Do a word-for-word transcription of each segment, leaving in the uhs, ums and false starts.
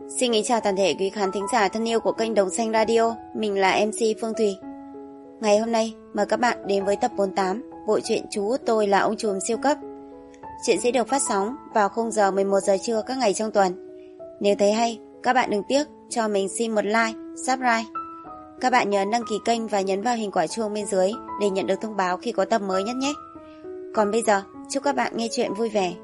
Xin kính chào toàn thể quý khán thính giả thân yêu của kênh Đồng Xanh Radio. Mình là em xê Phương Thùy. Ngày hôm nay mời các bạn đến với tập bốn mươi tám bộ truyện Chú Út Tôi Là Ông Trùm Siêu Cấp. Chuyện sẽ được phát sóng vào khung giờ mười một giờ trưa các ngày trong tuần. Nếu thấy hay, các bạn đừng tiếc cho mình xin một like, subscribe. Các bạn nhớ đăng ký kênh và nhấn vào hình quả chuông bên dưới để nhận được thông báo khi có tập mới nhất nhé. Còn bây giờ, chúc các bạn nghe chuyện vui vẻ.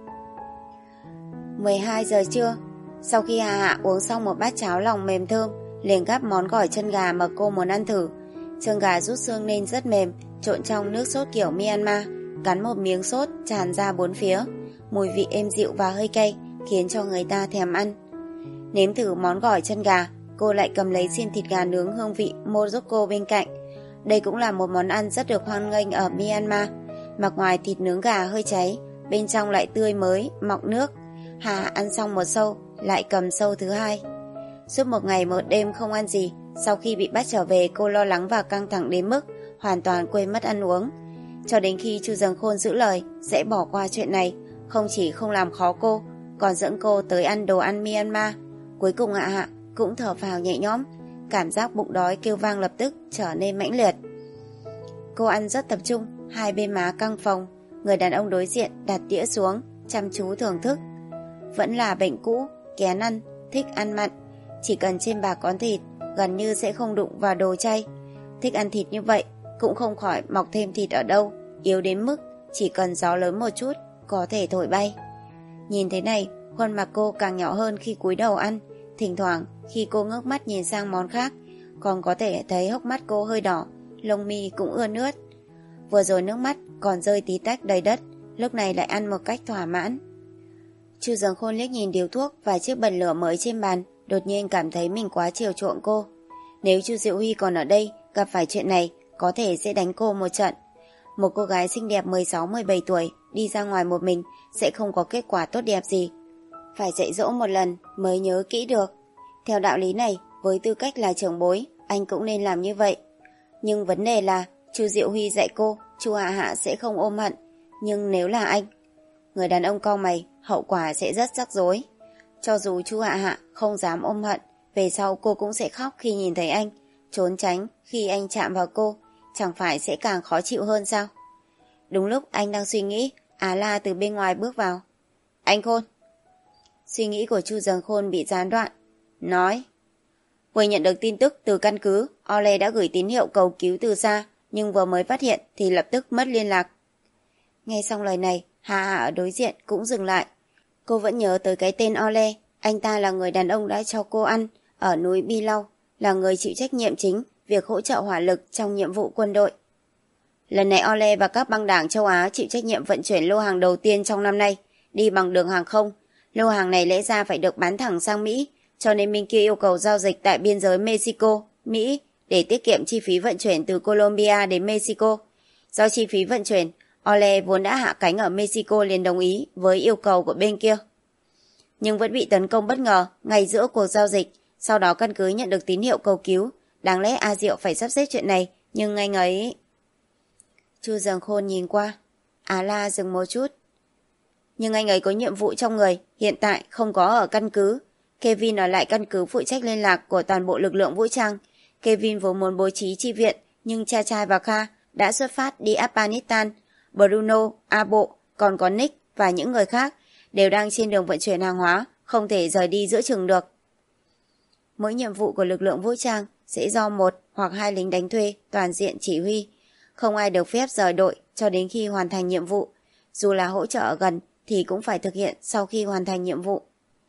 mười hai giờ trưa, sau khi Hà Hạ uống xong một bát cháo lòng mềm thơm, liền gắp món gỏi chân gà mà cô muốn ăn thử. Chân gà rút xương nên rất mềm, trộn trong nước sốt kiểu Myanmar, cắn một miếng sốt tràn ra bốn phía, mùi vị êm dịu và hơi cay khiến cho người ta thèm ăn. Nếm thử món gỏi chân gà, cô lại cầm lấy xiên thịt gà nướng hương vị Morocco bên cạnh. Đây cũng là một món ăn rất được hoan nghênh ở Myanmar. Mặt ngoài thịt nướng gà hơi cháy, bên trong lại tươi mới, mọng nước. Hà ăn xong một sâu, lại cầm sâu thứ hai. Suốt một ngày một đêm không ăn gì, sau khi bị bắt trở về cô lo lắng và căng thẳng đến mức hoàn toàn quên mất ăn uống. Cho đến khi Chu Dần Khôn giữ lời sẽ bỏ qua chuyện này, không chỉ không làm khó cô, còn dẫn cô tới ăn đồ ăn Myanmar. Cuối cùng Hạ Hạ cũng thở phào nhẹ nhõm, cảm giác bụng đói kêu vang lập tức trở nên mãnh liệt. Cô ăn rất tập trung, hai bên má căng phồng. Người đàn ông đối diện đặt đĩa xuống, chăm chú thưởng thức. Vẫn là bệnh cũ, kén ăn, thích ăn mặn. Chỉ cần trên bạc có thịt, gần như sẽ không đụng vào đồ chay. Thích ăn thịt như vậy, cũng không khỏi mọc thêm thịt ở đâu, yếu đến mức chỉ cần gió lớn một chút, có thể thổi bay. Nhìn thế này, khuôn mặt cô càng nhỏ hơn khi cúi đầu ăn. Thỉnh thoảng, khi cô ngước mắt nhìn sang món khác, còn có thể thấy hốc mắt cô hơi đỏ, lông mi cũng ươn ướt. Vừa rồi nước mắt còn rơi tí tách đầy đất, lúc này lại ăn một cách thỏa mãn. Chu Dần Khôn liếc nhìn điếu thuốc và chiếc bật lửa mới trên bàn, đột nhiên cảm thấy mình quá chiều chuộng cô. Nếu Chu Diệu Huy còn ở đây, gặp phải chuyện này, có thể sẽ đánh cô một trận. Một cô gái xinh đẹp mười sáu mười bảy tuổi, đi ra ngoài một mình, sẽ không có kết quả tốt đẹp gì. Phải dạy dỗ một lần mới nhớ kỹ được. Theo đạo lý này, với tư cách là trưởng bối, anh cũng nên làm như vậy. Nhưng vấn đề là, Chu Diệu Huy dạy cô, Chu Hạ Hạ sẽ không ôm hận. Nhưng nếu là anh, người đàn ông cau mày, hậu quả sẽ rất rắc rối. Cho dù Chu Hạ Hạ không dám ôm hận, về sau cô cũng sẽ khóc khi nhìn thấy anh, trốn tránh khi anh chạm vào cô, chẳng phải sẽ càng khó chịu hơn sao? Đúng lúc anh đang suy nghĩ, Á La từ bên ngoài bước vào. Anh Khôn. Suy nghĩ của Chu Dần Khôn bị gián đoạn. Nói. Vừa nhận được tin tức từ căn cứ, Ole đã gửi tín hiệu cầu cứu từ xa, nhưng vừa mới phát hiện thì lập tức mất liên lạc. Nghe xong lời này, Hà Hà ở đối diện cũng dừng lại. Cô vẫn nhớ tới cái tên Ole, anh ta là người đàn ông đã cho cô ăn ở núi Bi Lau, là người chịu trách nhiệm chính việc hỗ trợ hỏa lực trong nhiệm vụ quân đội. Lần này Ole và các băng đảng châu Á chịu trách nhiệm vận chuyển lô hàng đầu tiên trong năm nay, đi bằng đường hàng không. Lô hàng này lẽ ra phải được bán thẳng sang Mỹ, cho nên bên kia yêu cầu giao dịch tại biên giới Mexico, Mỹ để tiết kiệm chi phí vận chuyển từ Colombia đến Mexico. Do chi phí vận chuyển, Ole vốn đã hạ cánh ở Mexico liền đồng ý với yêu cầu của bên kia. Nhưng vẫn bị tấn công bất ngờ ngay giữa cuộc giao dịch, sau đó căn cứ nhận được tín hiệu cầu cứu. Đáng lẽ A Diệu phải sắp xếp chuyện này, nhưng anh ấy... Chu Dần Khôn nhìn qua. Á La dừng một chút. Nhưng anh ấy có nhiệm vụ trong người, hiện tại không có ở căn cứ. Kevin ở lại căn cứ phụ trách liên lạc của toàn bộ lực lượng vũ trang. Kevin vốn muốn bố trí chi viện, nhưng cha trai và Kha đã xuất phát đi Afghanistan. Bruno, Abo, còn có Nick và những người khác đều đang trên đường vận chuyển hàng hóa, không thể rời đi giữa chừng được. Mỗi nhiệm vụ của lực lượng vũ trang sẽ do một hoặc hai lính đánh thuê toàn diện chỉ huy. Không ai được phép rời đội cho đến khi hoàn thành nhiệm vụ. Dù là hỗ trợ ở gần thì cũng phải thực hiện sau khi hoàn thành nhiệm vụ.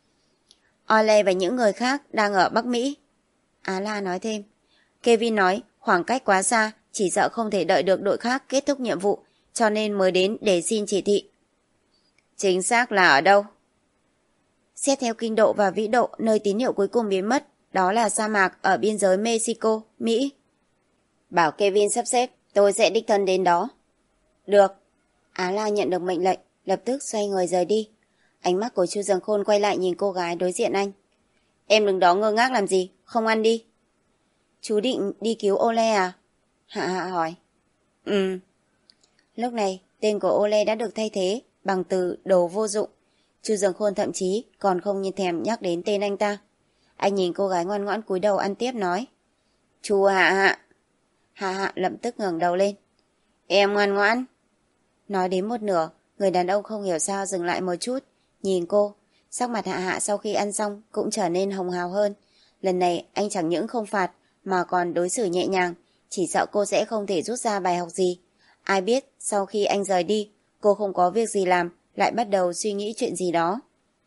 Ole và những người khác đang ở Bắc Mỹ. Á La nói thêm. Kevin nói khoảng cách quá xa, chỉ sợ không thể đợi được đội khác kết thúc nhiệm vụ, cho nên mới đến để xin chỉ thị. Chính xác là ở đâu? Xét theo kinh độ và vĩ độ nơi tín hiệu cuối cùng biến mất, đó là sa mạc ở biên giới Mexico, Mỹ. Bảo Kevin sắp xếp, tôi sẽ đích thân đến đó. Được. Á La nhận được mệnh lệnh, lập tức xoay người rời đi. Ánh mắt của Chu Dần Khôn quay lại nhìn cô gái đối diện anh. Em đứng đó ngơ ngác làm gì, không ăn đi. Chú định đi cứu Ole à? Hạ Hạ hỏi. Ừ. Lúc này, tên của Ole đã được thay thế bằng từ đồ vô dụng. Chu Dần Khôn thậm chí còn không nhìn thèm nhắc đến tên anh ta. Anh nhìn cô gái ngoan ngoãn cúi đầu ăn tiếp nói. Chu Hạ Hạ. Hạ Hạ lập tức ngẩng đầu lên. Em ngoan ngoãn. Nói đến một nửa, người đàn ông không hiểu sao dừng lại một chút, nhìn cô. Sắc mặt Hạ Hạ sau khi ăn xong cũng trở nên hồng hào hơn. Lần này anh chẳng những không phạt mà còn đối xử nhẹ nhàng, chỉ sợ cô sẽ không thể rút ra bài học gì. Ai biết sau khi anh rời đi, cô không có việc gì làm, lại bắt đầu suy nghĩ chuyện gì đó.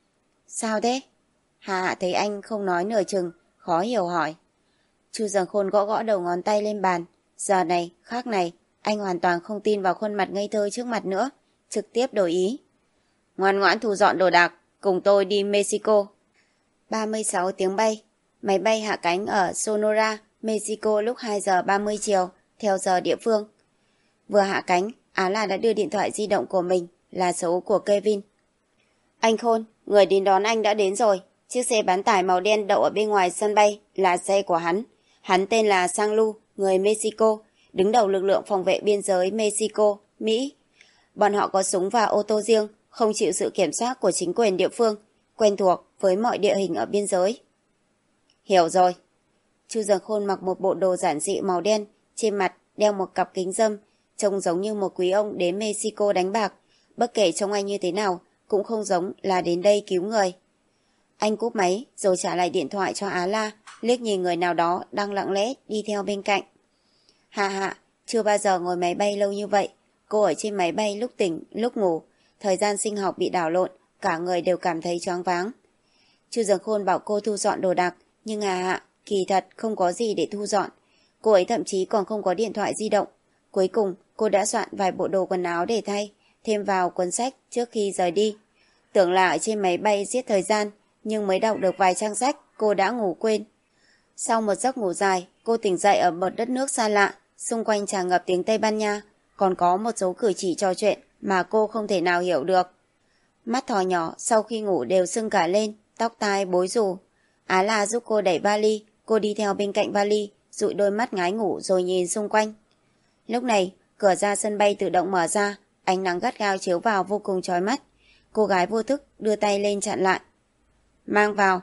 Sao thế? Hạ Hạ thấy anh không nói nửa chừng, khó hiểu hỏi. Chu Dần Khôn gõ gõ đầu ngón tay lên bàn. Giờ này, khác này, anh hoàn toàn không tin vào khuôn mặt ngây thơ trước mặt nữa, trực tiếp đổi ý. Ngoan ngoãn thu dọn đồ đạc, cùng tôi đi Mexico. ba mươi sáu tiếng bay. Máy bay hạ cánh ở Sonora, Mexico lúc hai giờ ba mươi chiều, theo giờ địa phương. Vừa hạ cánh, Á La đã đưa điện thoại di động của mình, là số của Kevin. Anh Khôn, người đến đón anh đã đến rồi. Chiếc xe bán tải màu đen đậu ở bên ngoài sân bay là xe của hắn. Hắn tên là Sang Lu, người Mexico, đứng đầu lực lượng phòng vệ biên giới Mexico, Mỹ. Bọn họ có súng và ô tô riêng, không chịu sự kiểm soát của chính quyền địa phương, quen thuộc với mọi địa hình ở biên giới. Hiểu rồi. Chu Dần Khôn mặc một bộ đồ giản dị màu đen, trên mặt đeo một cặp kính râm, trông giống như một quý ông đến Mexico đánh bạc. Bất kể trông anh như thế nào, cũng không giống là đến đây cứu người. Anh cúp máy rồi trả lại điện thoại cho Á La, liếc nhìn người nào đó đang lặng lẽ đi theo bên cạnh. Hạ Hạ chưa bao giờ ngồi máy bay lâu như vậy. Cô ở trên máy bay lúc tỉnh, lúc ngủ. Thời gian sinh học bị đảo lộn, cả người đều cảm thấy choáng váng. Chu Dần Khôn bảo cô thu dọn đồ đạc, nhưng Hạ Hạ kỳ thật không có gì để thu dọn. Cô ấy thậm chí còn không có điện thoại di động. Cuối cùng cô đã soạn vài bộ đồ quần áo để thay, thêm vào cuốn sách trước khi rời đi. Tưởng là ở trên máy bay giết thời gian, nhưng mới đọc được vài trang sách, cô đã ngủ quên. Sau một giấc ngủ dài, cô tỉnh dậy ở một đất nước xa lạ, xung quanh tràn ngập tiếng Tây Ban Nha, còn có một số cử chỉ trò chuyện mà cô không thể nào hiểu được. Mắt thỏ nhỏ sau khi ngủ đều sưng cả lên, tóc tai bối rủ. Á La giúp cô đẩy vali, cô đi theo bên cạnh vali, dụi đôi mắt ngái ngủ rồi nhìn xung quanh. Lúc này, cửa ra sân bay tự động mở ra, ánh nắng gắt gao chiếu vào vô cùng chói mắt. Cô gái vô thức đưa tay lên chặn lại. Mang vào.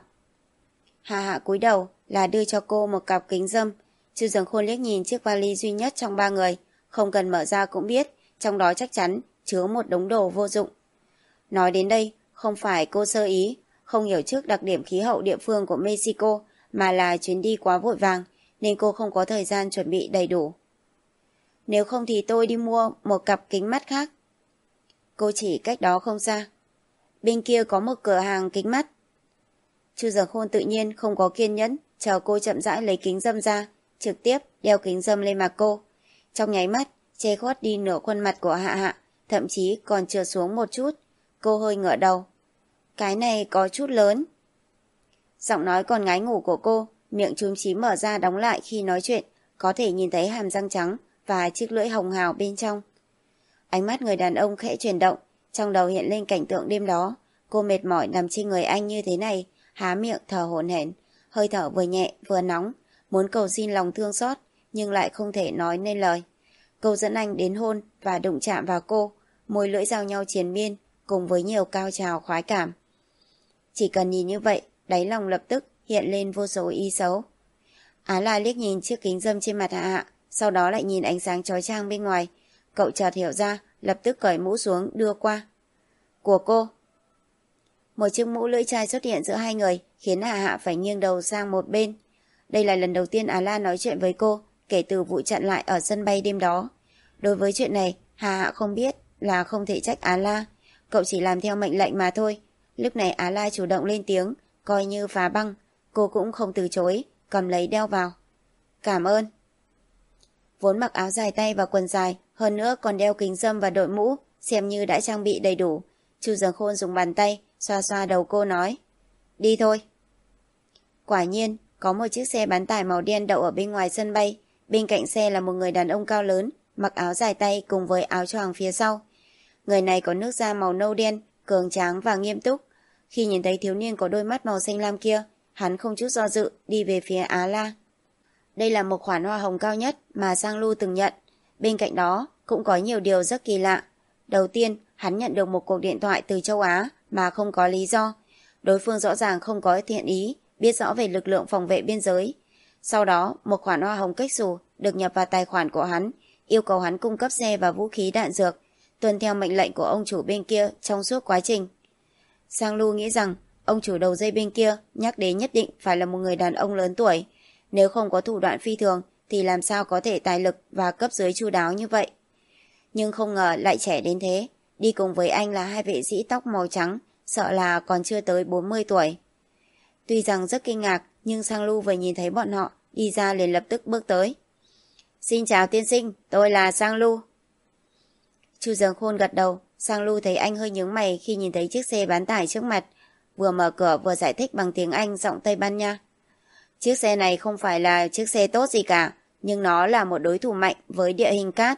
Hạ Hạ cúi đầu là đưa cho cô một cặp kính râm. Chu Dần Khôn liếc nhìn chiếc vali duy nhất trong ba người, không cần mở ra cũng biết, trong đó chắc chắn chứa một đống đồ vô dụng. Nói đến đây, không phải cô sơ ý, không hiểu trước đặc điểm khí hậu địa phương của Mexico, mà là chuyến đi quá vội vàng, nên cô không có thời gian chuẩn bị đầy đủ. Nếu không thì tôi đi mua một cặp kính mắt khác. Cô chỉ cách đó không xa. Bên kia có một cửa hàng kính mắt. Chu Dần Khôn tự nhiên không có kiên nhẫn, chờ cô chậm rãi lấy kính râm ra, trực tiếp đeo kính râm lên mặt cô. Trong nháy mắt, che khuất đi nửa khuôn mặt của Hạ Hạ, thậm chí còn trượt xuống một chút. Cô hơi ngửa đầu. Cái này có chút lớn. Giọng nói còn ngái ngủ của cô, miệng chúm chím mở ra đóng lại khi nói chuyện, có thể nhìn thấy hàm răng trắng và chiếc lưỡi hồng hào bên trong. Ánh mắt người đàn ông khẽ chuyển động, trong đầu hiện lên cảnh tượng đêm đó. Cô mệt mỏi nằm trên người anh như thế này, há miệng thở hổn hển, hơi thở vừa nhẹ vừa nóng, muốn cầu xin lòng thương xót nhưng lại không thể nói nên lời. Cô dẫn anh đến hôn và đụng chạm vào cô, môi lưỡi giao nhau triền miên, cùng với nhiều cao trào khoái cảm. Chỉ cần nhìn như vậy, đáy lòng lập tức hiện lên vô số ý xấu. Á La liếc nhìn chiếc kính râm trên mặt Hạ Hạ, sau đó lại nhìn ánh sáng chói chang bên ngoài. Cậu chợt hiểu ra, lập tức cởi mũ xuống đưa qua. Của cô. Một chiếc mũ lưỡi chai xuất hiện giữa hai người, khiến Hạ Hạ phải nghiêng đầu sang một bên. Đây là lần đầu tiên Á La nói chuyện với cô, kể từ vụ chặn lại ở sân bay đêm đó. Đối với chuyện này, Hạ Hạ không biết là không thể trách Á La. Cậu chỉ làm theo mệnh lệnh mà thôi. Lúc này Á La chủ động lên tiếng, coi như phá băng. Cô cũng không từ chối, cầm lấy đeo vào. Cảm ơn. Vốn mặc áo dài tay và quần dài, hơn nữa còn đeo kính râm và đội mũ, xem như đã trang bị đầy đủ. Chu Dần Khôn dùng bàn tay xoa xoa đầu cô nói. Đi thôi. Quả nhiên, có một chiếc xe bán tải màu đen đậu ở bên ngoài sân bay. Bên cạnh xe là một người đàn ông cao lớn, mặc áo dài tay cùng với áo choàng phía sau. Người này có nước da màu nâu đen, cường tráng và nghiêm túc. Khi nhìn thấy thiếu niên có đôi mắt màu xanh lam kia, hắn không chút do dự đi về phía Á La. Đây là một khoản hoa hồng cao nhất mà Sang Lu từng nhận. Bên cạnh đó cũng có nhiều điều rất kỳ lạ. Đầu tiên, hắn nhận được một cuộc điện thoại từ châu Á mà không có lý do. Đối phương rõ ràng không có thiện ý, biết rõ về lực lượng phòng vệ biên giới. Sau đó, một khoản hoa hồng kếch xù được nhập vào tài khoản của hắn, yêu cầu hắn cung cấp xe và vũ khí đạn dược, tuân theo mệnh lệnh của ông chủ bên kia trong suốt quá trình. Sang Lu nghĩ rằng ông chủ đầu dây bên kia nhắc đến nhất định phải là một người đàn ông lớn tuổi. Nếu không có thủ đoạn phi thường thì làm sao có thể tài lực và cấp dưới chu đáo như vậy. Nhưng không ngờ lại trẻ đến thế. Đi cùng với anh là hai vệ sĩ tóc màu trắng, sợ là còn chưa tới bốn mươi tuổi. Tuy rằng rất kinh ngạc, nhưng Sang Lu vừa nhìn thấy bọn họ, đi ra liền lập tức bước tới. Xin chào tiên sinh, tôi là Sang Lu. Chu Giường Khôn gật đầu. Sang Lu thấy anh hơi nhướng mày khi nhìn thấy chiếc xe bán tải trước mặt, vừa mở cửa vừa giải thích bằng tiếng Anh giọng Tây Ban Nha. Chiếc xe này không phải là chiếc xe tốt gì cả, nhưng nó là một đối thủ mạnh với địa hình cát.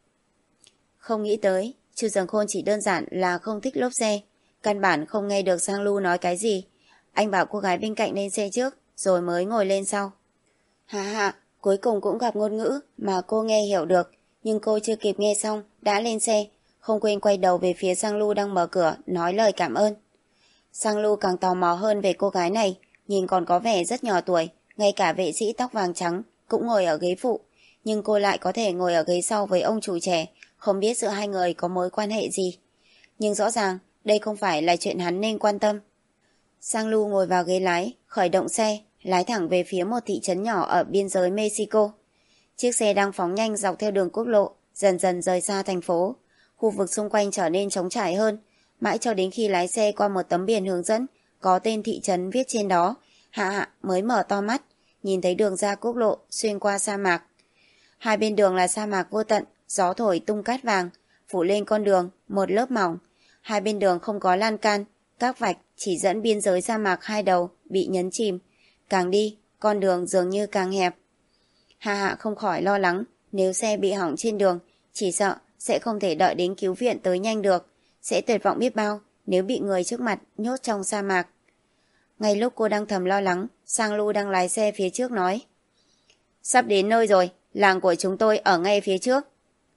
Không nghĩ tới, Chu Giường Khôn chỉ đơn giản là không thích lốp xe, căn bản không nghe được Sang Lu nói cái gì. Anh bảo cô gái bên cạnh lên xe trước, rồi mới ngồi lên sau. Hà hà, cuối cùng cũng gặp ngôn ngữ mà cô nghe hiểu được, nhưng cô chưa kịp nghe xong, đã lên xe, không quên quay đầu về phía Sang Lu đang mở cửa, nói lời cảm ơn. Sang Lu càng tò mò hơn về cô gái này, nhìn còn có vẻ rất nhỏ tuổi, ngay cả vệ sĩ tóc vàng trắng cũng ngồi ở ghế phụ, nhưng cô lại có thể ngồi ở ghế sau với ông chủ trẻ, không biết giữa hai người có mối quan hệ gì. Nhưng rõ ràng, đây không phải là chuyện hắn nên quan tâm. Sang Lu ngồi vào ghế lái, khởi động xe, lái thẳng về phía một thị trấn nhỏ ở biên giới Mexico. Chiếc xe đang phóng nhanh dọc theo đường quốc lộ, dần dần rời xa thành phố. Khu vực xung quanh trở nên trống trải hơn, mãi cho đến khi lái xe qua một tấm biển hướng dẫn, có tên thị trấn viết trên đó, Hạ Hạ mới mở to mắt, nhìn thấy đường ra quốc lộ xuyên qua sa mạc. Hai bên đường là sa mạc vô tận, gió thổi tung cát vàng, phủ lên con đường một lớp mỏng. Hai bên đường không có lan can, các vạch chỉ dẫn biên giới sa mạc hai đầu bị nhấn chìm. Càng đi, con đường dường như càng hẹp. Hạ Hạ không khỏi lo lắng, nếu xe bị hỏng trên đường, chỉ sợ sẽ không thể đợi đến cứu viện tới nhanh được, sẽ tuyệt vọng biết bao nếu bị người trước mặt nhốt trong sa mạc. Ngay lúc cô đang thầm lo lắng, Sang Lu đang lái xe phía trước nói: Sắp đến nơi rồi, làng của chúng tôi ở ngay phía trước.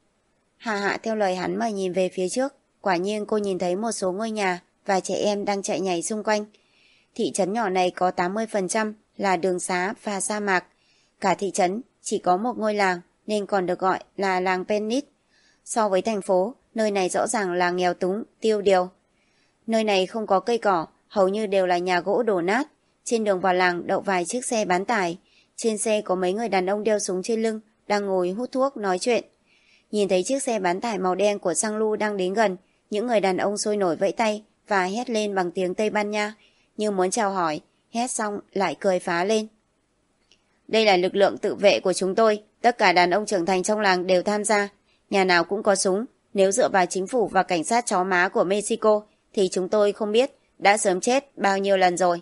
Hạ Hạ theo lời hắn mà nhìn về phía trước, quả nhiên cô nhìn thấy một số ngôi nhà và trẻ em đang chạy nhảy xung quanh. Thị trấn nhỏ này có tám mươi phần trăm là đường xá và sa mạc. Cả thị trấn chỉ có một ngôi làng nên còn được gọi là làng Penit. So với thành phố, nơi này rõ ràng là nghèo túng, tiêu điều. Nơi này không có cây cỏ, hầu như đều là nhà gỗ đổ nát. Trên đường vào làng đậu vài chiếc xe bán tải. Trên xe có mấy người đàn ông đeo súng trên lưng, đang ngồi hút thuốc nói chuyện. Nhìn thấy chiếc xe bán tải màu đen của Sang Lu đang đến gần, những người đàn ông sôi nổi vẫy tay và hét lên bằng tiếng Tây Ban Nha, như muốn chào hỏi, hét xong lại cười phá lên. Đây là lực lượng tự vệ của chúng tôi, tất cả đàn ông trưởng thành trong làng đều tham gia. Nhà nào cũng có súng, nếu dựa vào chính phủ và cảnh sát chó má của Mexico thì chúng tôi không biết đã sớm chết bao nhiêu lần rồi.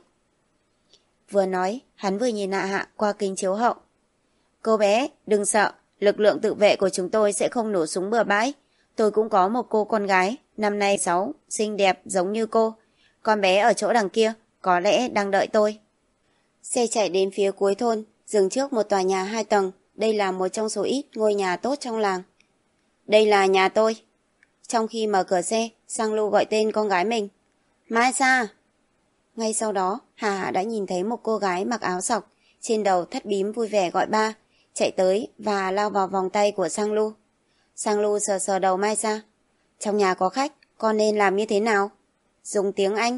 Vừa nói, hắn vừa nhìn Hạ Hạ qua kính chiếu hậu. Cô bé, đừng sợ, lực lượng tự vệ của chúng tôi sẽ không nổ súng bừa bãi. Tôi cũng có một cô con gái, năm nay sáu, xinh đẹp giống như cô. Con bé ở chỗ đằng kia, có lẽ đang đợi tôi. Xe chạy đến phía cuối thôn, dừng trước một tòa nhà hai tầng. Đây là một trong số ít ngôi nhà tốt trong làng. Đây là nhà tôi. Trong khi mở cửa xe, Sang Lu gọi tên con gái mình. Mai Sa. Ngay sau đó, Hà Hạ đã nhìn thấy một cô gái mặc áo sọc, trên đầu thắt bím vui vẻ gọi ba, chạy tới và lao vào vòng tay của Sang Lu. Sang Lu sờ sờ đầu Mai Sa. Trong nhà có khách, con nên làm như thế nào? Dùng tiếng Anh.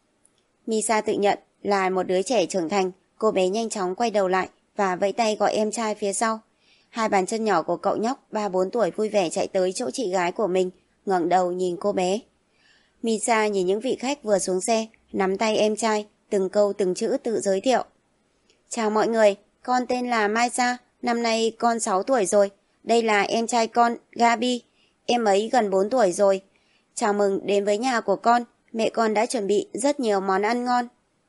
Misa tự nhận là một đứa trẻ trưởng thành, cô bé nhanh chóng quay đầu lại và vẫy tay gọi em trai phía sau. Hai bàn chân nhỏ của cậu nhóc ba bốn tuổi vui vẻ chạy tới chỗ chị gái của mình, ngẩng đầu nhìn cô bé. Misa nhìn những vị khách vừa xuống xe, nắm tay em trai, từng câu từng chữ tự giới thiệu. Chào mọi người, con tên là Mai Sa, năm nay con sáu tuổi rồi. Đây là em trai con, Gabi, em ấy gần bốn tuổi rồi. Chào mừng đến với nhà của con, mẹ con đã chuẩn bị rất nhiều món ăn ngon.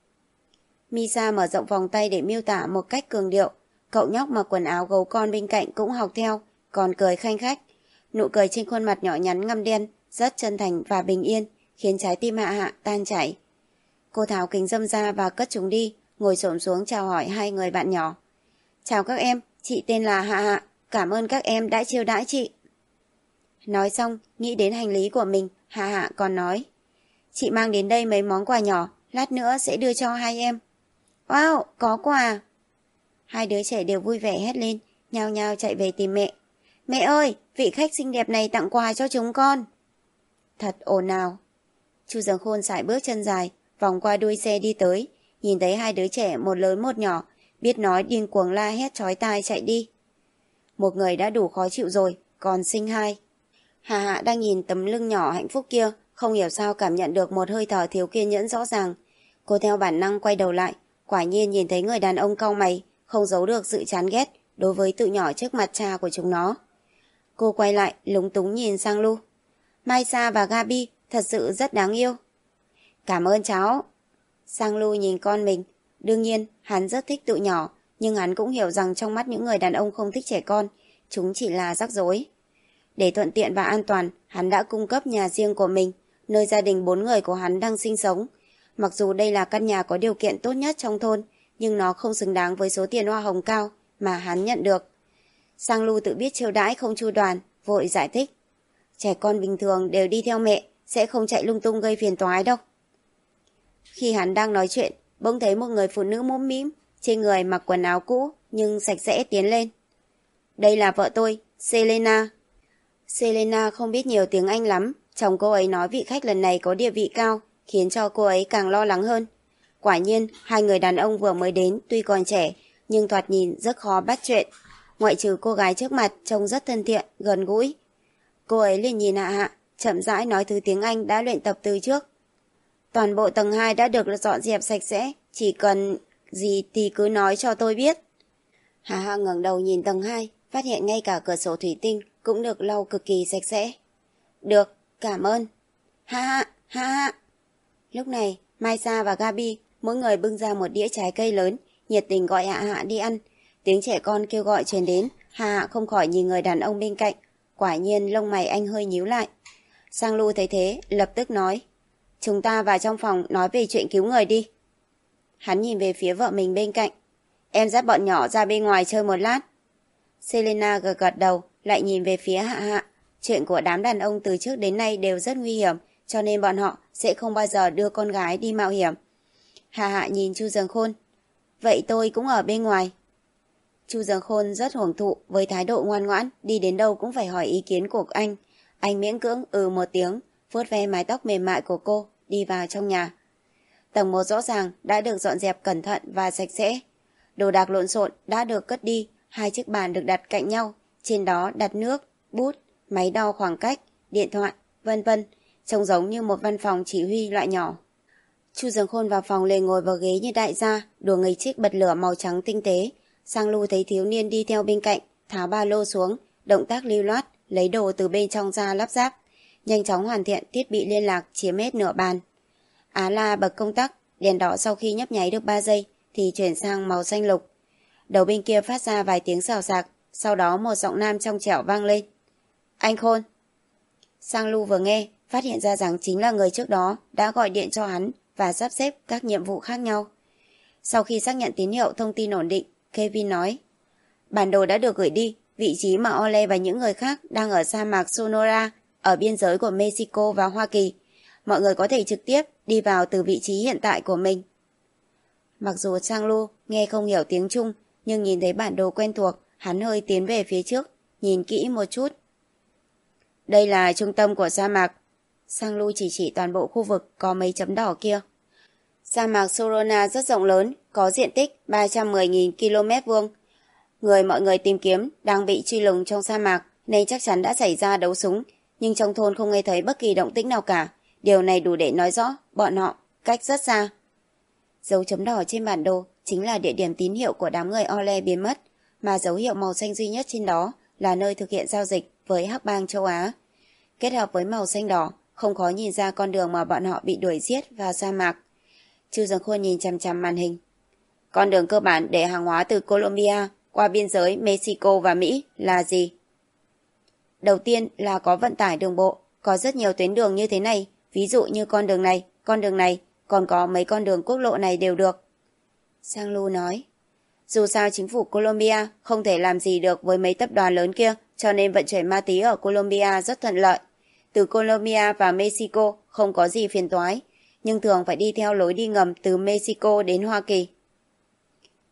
Misa mở rộng vòng tay để miêu tả một cách cường điệu. Cậu nhóc mặc quần áo gấu con bên cạnh cũng học theo, còn cười khanh khách. Nụ cười trên khuôn mặt nhỏ nhắn ngăm đen, rất chân thành và bình yên, khiến trái tim Hạ Hạ tan chảy. Cô tháo kính râm ra và cất chúng đi, ngồi xổm xuống chào hỏi hai người bạn nhỏ. Chào các em, chị tên là Hạ Hạ, cảm ơn các em đã chiêu đãi chị. Nói xong, nghĩ đến hành lý của mình, Hạ Hạ còn nói. Chị mang đến đây mấy món quà nhỏ, lát nữa sẽ đưa cho hai em. Wow, có quà. Hai đứa trẻ đều vui vẻ hét lên, nhao nhao chạy về tìm mẹ. Mẹ ơi, vị khách xinh đẹp này tặng quà cho chúng con. Thật ồn ào. Chu Dần Khôn sải bước chân dài, vòng qua đuôi xe đi tới, nhìn thấy hai đứa trẻ một lớn một nhỏ, biết nói điên cuồng la hét chói tai chạy đi. Một người đã đủ khó chịu rồi, còn sinh hai. Hà Hạ đang nhìn tấm lưng nhỏ hạnh phúc kia, không hiểu sao cảm nhận được một hơi thở thiếu kiên nhẫn rõ ràng. Cô theo bản năng quay đầu lại, quả nhiên nhìn thấy người đàn ông cau mày, không giấu được sự chán ghét đối với tụi nhỏ trước mặt cha của chúng nó. Cô quay lại, lúng túng nhìn sang Lu. Mai Sa và Gabi thật sự rất đáng yêu. Cảm ơn cháu. Sang Lu nhìn con mình. Đương nhiên, hắn rất thích tụi nhỏ, nhưng hắn cũng hiểu rằng trong mắt những người đàn ông không thích trẻ con, chúng chỉ là rắc rối. Để thuận tiện và an toàn, hắn đã cung cấp nhà riêng của mình, nơi gia đình bốn người của hắn đang sinh sống. Mặc dù đây là căn nhà có điều kiện tốt nhất trong thôn, nhưng nó không xứng đáng với số tiền hoa hồng cao mà hắn nhận được. Sang Lu tự biết chiêu đãi không chu toàn, vội giải thích. Trẻ con bình thường đều đi theo mẹ, sẽ không chạy lung tung gây phiền toái đâu. Khi hắn đang nói chuyện, bỗng thấy một người phụ nữ mũm mĩm, trên người mặc quần áo cũ nhưng sạch sẽ tiến lên. Đây là vợ tôi, Selena. Selena không biết nhiều tiếng Anh lắm, chồng cô ấy nói vị khách lần này có địa vị cao, khiến cho cô ấy càng lo lắng hơn. Quả nhiên, hai người đàn ông vừa mới đến tuy còn trẻ, nhưng thoạt nhìn rất khó bắt chuyện. Ngoại trừ cô gái trước mặt trông rất thân thiện, gần gũi. Cô ấy liền nhìn Hạ Hạ, chậm rãi nói thứ tiếng Anh đã luyện tập từ trước. Toàn bộ tầng hai đã được dọn dẹp sạch sẽ, chỉ cần gì thì cứ nói cho tôi biết. Hạ Hạ ngẩng đầu nhìn tầng hai, phát hiện ngay cả cửa sổ thủy tinh cũng được lau cực kỳ sạch sẽ. Được, cảm ơn. Hạ Hạ, Hạ Hạ. Lúc này, Mai Sa và Gabi mỗi người bưng ra một đĩa trái cây lớn, nhiệt tình gọi Hạ Hạ đi ăn. Tiếng trẻ con kêu gọi truyền đến, Hạ Hạ không khỏi nhìn người đàn ông bên cạnh. Quả nhiên lông mày anh hơi nhíu lại. Sang Lu thấy thế, lập tức nói. Chúng ta vào trong phòng nói về chuyện cứu người đi. Hắn nhìn về phía vợ mình bên cạnh. Em dắt bọn nhỏ ra bên ngoài chơi một lát. Selena gật gật đầu, lại nhìn về phía Hạ Hạ. Chuyện của đám đàn ông từ trước đến nay đều rất nguy hiểm, cho nên bọn họ sẽ không bao giờ đưa con gái đi mạo hiểm. Hạ Hạ nhìn Chu Dần Khôn. Vậy tôi cũng ở bên ngoài. Chu Dần Khôn rất hưởng thụ với thái độ ngoan ngoãn, đi đến đâu cũng phải hỏi ý kiến của anh. Anh miễn cưỡng ừ một tiếng, vuốt ve mái tóc mềm mại của cô, đi vào trong nhà. Tầng một rõ ràng đã được dọn dẹp cẩn thận và sạch sẽ. Đồ đạc lộn xộn đã được cất đi, hai chiếc bàn được đặt cạnh nhau, trên đó đặt nước, bút, máy đo khoảng cách, điện thoại, vân vân, trông giống như một văn phòng chỉ huy loại nhỏ. Chu Dần Khôn vào phòng liền ngồi vào ghế như đại gia, đùa nghịch chiếc bật lửa màu trắng tinh tế. Sang Lu thấy thiếu niên đi theo bên cạnh, tháo ba lô xuống, động tác lưu loát, lấy đồ từ bên trong ra lắp ráp, nhanh chóng hoàn thiện thiết bị liên lạc chiếm hết nửa bàn. Á la bật công tắc, đèn đỏ sau khi nhấp nháy được ba giây thì chuyển sang màu xanh lục. Đầu bên kia phát ra vài tiếng xào xạc, sau đó một giọng nam trong trẻo vang lên. Anh Khôn. Sang Lu vừa nghe, phát hiện ra rằng chính là người trước đó đã gọi điện cho hắn và sắp xếp các nhiệm vụ khác nhau. Sau khi xác nhận tín hiệu thông tin ổn định, Kevin nói, bản đồ đã được gửi đi, vị trí mà Ole và những người khác đang ở sa mạc Sonora, ở biên giới của Mexico và Hoa Kỳ. Mọi người có thể trực tiếp đi vào từ vị trí hiện tại của mình. Mặc dù Sang Lu nghe không hiểu tiếng Trung, nhưng nhìn thấy bản đồ quen thuộc, hắn hơi tiến về phía trước, nhìn kỹ một chút. Đây là trung tâm của sa mạc. Sang Lu chỉ chỉ toàn bộ khu vực có mấy chấm đỏ kia. Sa mạc Sonora rất rộng lớn, có diện tích ba trăm mười nghìn ki lô mét vuông. Người mọi người tìm kiếm đang bị truy lùng trong sa mạc nên chắc chắn đã xảy ra đấu súng, nhưng trong thôn không nghe thấy bất kỳ động tĩnh nào cả. Điều này đủ để nói rõ bọn họ cách rất xa. Dấu chấm đỏ trên bản đồ chính là địa điểm tín hiệu của đám người Ole biến mất, mà dấu hiệu màu xanh duy nhất trên đó là nơi thực hiện giao dịch với hắc bang châu Á. Kết hợp với màu xanh đỏ, không khó nhìn ra con đường mà bọn họ bị đuổi giết vào sa mạc. Chu Dần Khôn nhìn chằm chằm màn hình. Con đường cơ bản để hàng hóa từ Colombia qua biên giới Mexico và Mỹ là gì? Đầu tiên là có vận tải đường bộ, có rất nhiều tuyến đường như thế này, ví dụ như con đường này, con đường này, còn có mấy con đường quốc lộ này đều được. Sang Lu nói, dù sao chính phủ Colombia không thể làm gì được với mấy tập đoàn lớn kia, cho nên vận chuyển ma túy ở Colombia rất thuận lợi. Từ Colombia và Mexico không có gì phiền toái, nhưng thường phải đi theo lối đi ngầm từ Mexico đến Hoa Kỳ.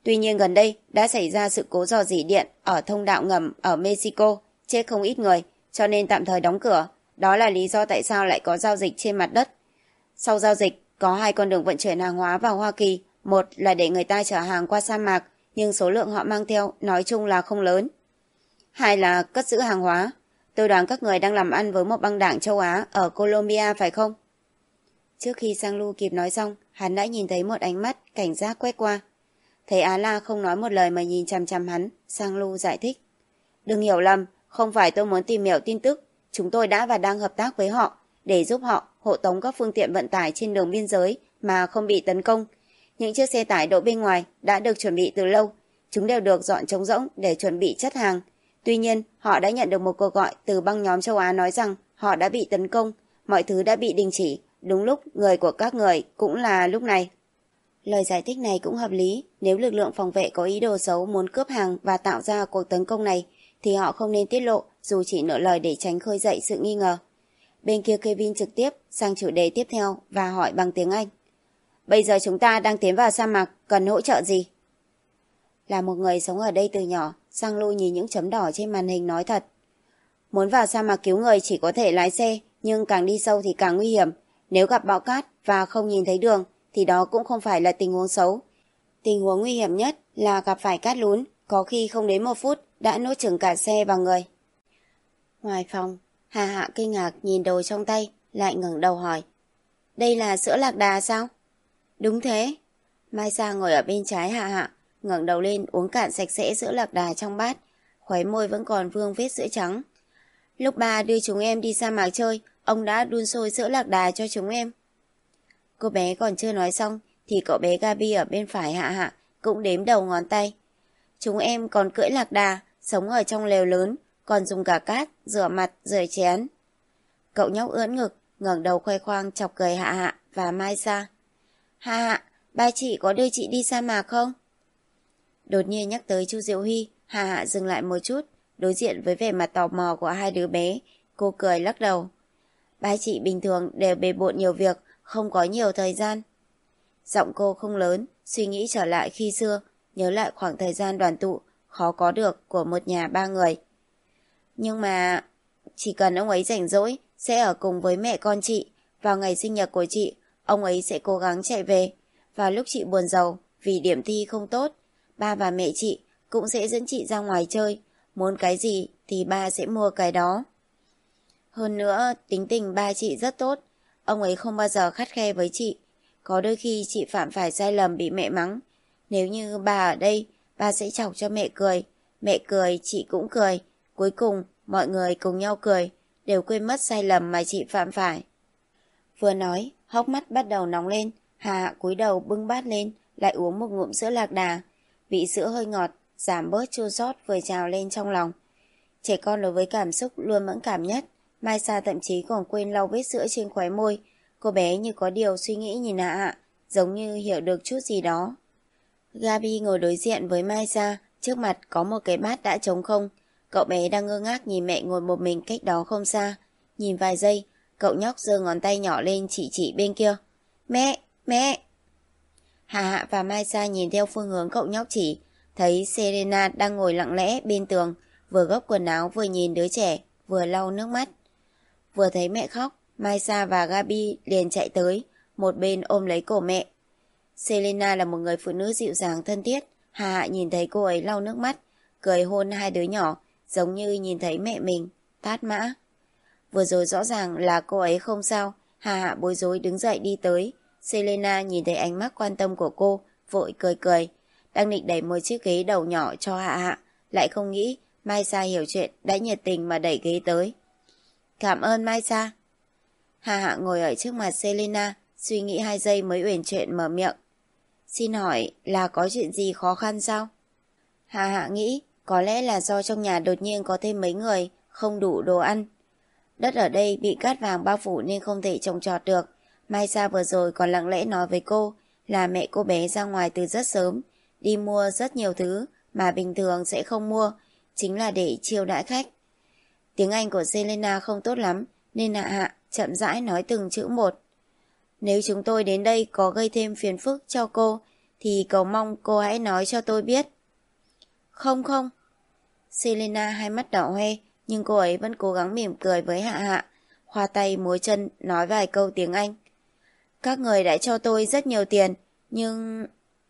Tuy nhiên gần đây đã xảy ra sự cố rò rỉ điện ở thông đạo ngầm ở Mexico, chết không ít người, cho nên tạm thời đóng cửa. Đó là lý do tại sao lại có giao dịch trên mặt đất. Sau giao dịch, có hai con đường vận chuyển hàng hóa vào Hoa Kỳ. Một là để người ta chở hàng qua sa mạc, nhưng số lượng họ mang theo nói chung là không lớn. Hai là cất giữ hàng hóa. Tôi đoán các người đang làm ăn với một băng đảng châu Á ở Colombia phải không? Trước khi Sang Lu kịp nói xong, hắn đã nhìn thấy một ánh mắt cảnh giác quét qua. Thấy Á La không nói một lời mà nhìn chằm chằm hắn, Sang Lu giải thích. Đừng hiểu lầm, không phải tôi muốn tìm hiểu tin tức. Chúng tôi đã và đang hợp tác với họ để giúp họ hộ tống các phương tiện vận tải trên đường biên giới mà không bị tấn công. Những chiếc xe tải đỗ bên ngoài đã được chuẩn bị từ lâu. Chúng đều được dọn trống rỗng để chuẩn bị chất hàng. Tuy nhiên, họ đã nhận được một cuộc gọi từ băng nhóm châu Á nói rằng họ đã bị tấn công, mọi thứ đã bị đình chỉ. Đúng lúc người của các người cũng là lúc này. Lời giải thích này cũng hợp lý. Nếu lực lượng phòng vệ có ý đồ xấu muốn cướp hàng và tạo ra cuộc tấn công này, thì họ không nên tiết lộ dù chỉ nửa lời để tránh khơi dậy sự nghi ngờ. Bên kia Kevin trực tiếp sang chủ đề tiếp theo và hỏi bằng tiếng Anh. Bây giờ chúng ta đang tiến vào sa mạc, cần hỗ trợ gì? Là một người sống ở đây từ nhỏ, Sang Lu nhìn những chấm đỏ trên màn hình nói thật. Muốn vào sa mạc cứu người chỉ có thể lái xe, nhưng càng đi sâu thì càng nguy hiểm. Nếu gặp bão cát và không nhìn thấy đường, thì đó cũng không phải là tình huống xấu. Tình huống nguy hiểm nhất là gặp phải cát lún, có khi không đến một phút đã nuốt chửng cả xe và người. Ngoài phòng, Hà Hạ kinh ngạc nhìn đồ trong tay, lại ngẩng đầu hỏi. Đây là sữa lạc đà sao? Đúng thế. Mai Sa ngồi ở bên trái Hạ Hạ, ngẩng đầu lên uống cạn sạch sẽ sữa lạc đà trong bát, khóe môi vẫn còn vương vết sữa trắng. Lúc ba đưa chúng em đi sa mạc chơi, ông đã đun sôi sữa lạc đà cho chúng em. Cô bé còn chưa nói xong, thì cậu bé Gabi ở bên phải Hạ Hạ cũng đếm đầu ngón tay. Chúng em còn cưỡi lạc đà, sống ở trong lều lớn, còn dùng cả cát, rửa mặt, rửa chén. Cậu nhóc ưỡn ngực, ngẩng đầu khoe khoang chọc cười Hạ Hạ và Mai Sa. Hạ Hạ, ba chị có đưa chị đi sa mạc không? Đột nhiên nhắc tới Chu Diệu Huy, Hạ Hạ dừng lại một chút, đối diện với vẻ mặt tò mò của hai đứa bé. Cô cười lắc đầu. Ba chị bình thường đều bề bộn nhiều việc, không có nhiều thời gian. Giọng cô không lớn, suy nghĩ trở lại khi xưa, nhớ lại khoảng thời gian đoàn tụ, khó có được của một nhà ba người. Nhưng mà, chỉ cần ông ấy rảnh rỗi, sẽ ở cùng với mẹ con chị. Vào ngày sinh nhật của chị, ông ấy sẽ cố gắng chạy về. Vào lúc chị buồn rầu, vì điểm thi không tốt, ba và mẹ chị cũng sẽ dẫn chị ra ngoài chơi. Muốn cái gì thì ba sẽ mua cái đó. Hơn nữa, tính tình ba chị rất tốt. Ông ấy không bao giờ khắt khe với chị. Có đôi khi chị phạm phải sai lầm bị mẹ mắng. Nếu như ba ở đây, ba sẽ chọc cho mẹ cười. Mẹ cười, chị cũng cười. Cuối cùng, mọi người cùng nhau cười, đều quên mất sai lầm mà chị phạm phải. Vừa nói, hốc mắt bắt đầu nóng lên. Hà Hạ cúi đầu bưng bát lên, lại uống một ngụm sữa lạc đà. Vị sữa hơi ngọt, giảm bớt chua xót vừa trào lên trong lòng. Trẻ con đối với cảm xúc luôn mẫn cảm nhất. Mai Sa thậm chí còn quên lau vết sữa trên khóe môi. Cô bé như có điều suy nghĩ nhìn Hạ Hạ, giống như hiểu được chút gì đó. Gabi ngồi đối diện với Mai Sa, trước mặt có một cái bát đã trống không. Cậu bé đang ngơ ngác nhìn mẹ ngồi một mình cách đó không xa. Nhìn vài giây, cậu nhóc giơ ngón tay nhỏ lên chỉ chỉ bên kia. Mẹ, mẹ! Hạ Hạ và Mai Sa nhìn theo phương hướng cậu nhóc chỉ, thấy Serena đang ngồi lặng lẽ bên tường, vừa gấp quần áo vừa nhìn đứa trẻ, vừa lau nước mắt. Vừa thấy mẹ khóc, Mai Sa và Gabi liền chạy tới, một bên ôm lấy cổ mẹ. Selena là một người phụ nữ dịu dàng thân thiết. Hà Hạ nhìn thấy cô ấy lau nước mắt, cười hôn hai đứa nhỏ, giống như nhìn thấy mẹ mình, tát mã. Vừa rồi rõ ràng là cô ấy không sao. Hà Hạ bối rối đứng dậy đi tới. Selena nhìn thấy ánh mắt quan tâm của cô, vội cười cười, đang định đẩy một chiếc ghế đầu nhỏ cho Hạ Hạ, lại không nghĩ Mai Sa hiểu chuyện, đã nhiệt tình mà đẩy ghế tới. Cảm ơn Mai Sa. Hà Hạ ngồi ở trước mặt Selena, suy nghĩ hai giây mới uyển chuyển mở miệng. Xin hỏi là có chuyện gì khó khăn sao? Hà Hạ nghĩ có lẽ là do trong nhà đột nhiên có thêm mấy người, không đủ đồ ăn. Đất ở đây bị cát vàng bao phủ nên không thể trồng trọt được. Mai Sa vừa rồi còn lặng lẽ nói với cô là mẹ cô bé ra ngoài từ rất sớm, đi mua rất nhiều thứ mà bình thường sẽ không mua, chính là để chiêu đãi khách. Tiếng Anh của Selena không tốt lắm, nên Hạ Hạ chậm rãi nói từng chữ một. Nếu chúng tôi đến đây có gây thêm phiền phức cho cô, thì cầu mong cô hãy nói cho tôi biết. Không không. Selena hai mắt đỏ hoe, nhưng cô ấy vẫn cố gắng mỉm cười với Hạ Hạ, khoa tay múa chân nói vài câu tiếng Anh. Các người đã cho tôi rất nhiều tiền, nhưng...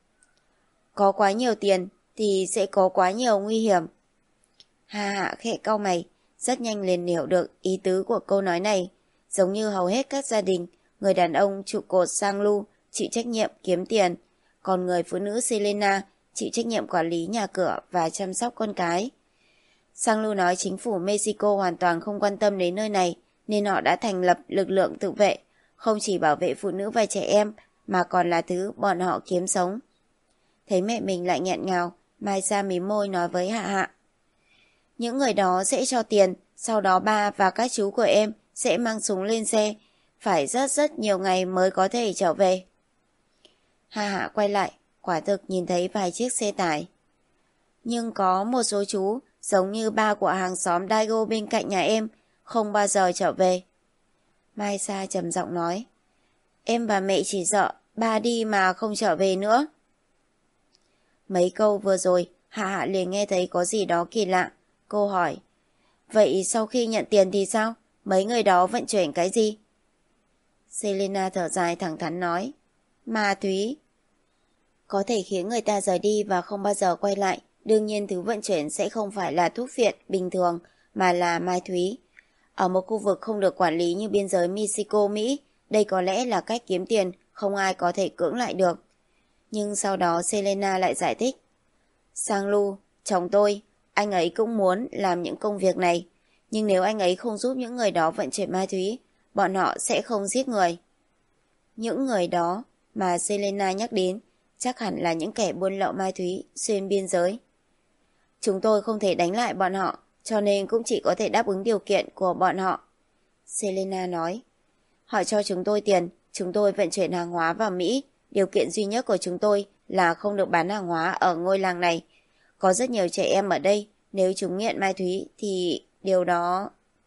Có quá nhiều tiền thì sẽ có quá nhiều nguy hiểm. Hạ Hạ khẽ cau mày, rất nhanh liền hiểu được ý tứ của câu nói này. Giống như hầu hết các gia đình, người đàn ông trụ cột Sang Lu chịu trách nhiệm kiếm tiền, còn người phụ nữ Selena chịu trách nhiệm quản lý nhà cửa và chăm sóc con cái. Sang Lu nói chính phủ Mexico hoàn toàn không quan tâm đến nơi này, nên họ đã thành lập lực lượng tự vệ, không chỉ bảo vệ phụ nữ và trẻ em, mà còn là thứ bọn họ kiếm sống. Thấy mẹ mình lại nghẹn ngào, Mai Sa mím môi nói với Hạ Hạ. Những người đó sẽ cho tiền, sau đó ba và các chú của em sẽ mang súng lên xe, phải rất rất nhiều ngày mới có thể trở về. Hạ Hạ quay lại, quả thực nhìn thấy vài chiếc xe tải. Nhưng có một số chú, giống như ba của hàng xóm Daigo bên cạnh nhà em, không bao giờ trở về. Mai Sa trầm giọng nói. Em và mẹ chỉ sợ ba đi mà không trở về nữa. Mấy câu vừa rồi, Hạ Hạ liền nghe thấy có gì đó kỳ lạ. Cô hỏi, vậy sau khi nhận tiền thì sao? Mấy người đó vận chuyển cái gì? Selena thở dài thẳng thắn nói, ma túy. Có thể khiến người ta rời đi và không bao giờ quay lại. Đương nhiên thứ vận chuyển sẽ không phải là thuốc phiện bình thường, mà là ma túy. Ở một khu vực không được quản lý như biên giới Mexico-Mỹ, đây có lẽ là cách kiếm tiền, không ai có thể cưỡng lại được. Nhưng sau đó Selena lại giải thích. Sang Lu, chồng tôi, anh ấy cũng muốn làm những công việc này. Nhưng nếu anh ấy không giúp những người đó vận chuyển ma túy, bọn họ sẽ không giết người. Những người đó mà Selena nhắc đến chắc hẳn là những kẻ buôn lậu ma túy xuyên biên giới. Chúng tôi không thể đánh lại bọn họ, cho nên cũng chỉ có thể đáp ứng điều kiện của bọn họ. Selena nói, họ cho chúng tôi tiền, chúng tôi vận chuyển hàng hóa vào Mỹ. Điều kiện duy nhất của chúng tôi là không được bán hàng hóa ở ngôi làng này. Có rất nhiều trẻ em ở đây, nếu chúng nghiện ma túy thì điều đó...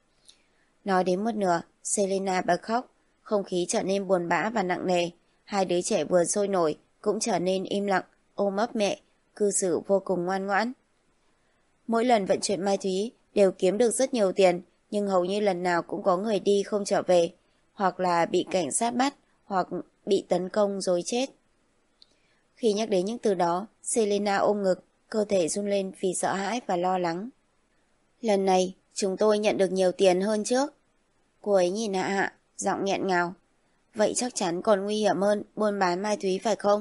Nói đến một nửa, Selena bật khóc, không khí trở nên buồn bã và nặng nề. Hai đứa trẻ vừa sôi nổi cũng trở nên im lặng, ôm ấp mẹ, cư xử vô cùng ngoan ngoãn. Mỗi lần vận chuyển ma túy đều kiếm được rất nhiều tiền, nhưng hầu như lần nào cũng có người đi không trở về, hoặc là bị cảnh sát bắt, hoặc bị tấn công rồi chết. Khi nhắc đến những từ đó, Selena ôm ngực, cơ thể run lên vì sợ hãi và lo lắng. Lần này, chúng tôi nhận được nhiều tiền hơn trước. Cô ấy nhìn Hạ Hạ, giọng nghẹn ngào. Vậy chắc chắn còn nguy hiểm hơn buôn bán ma túy phải không?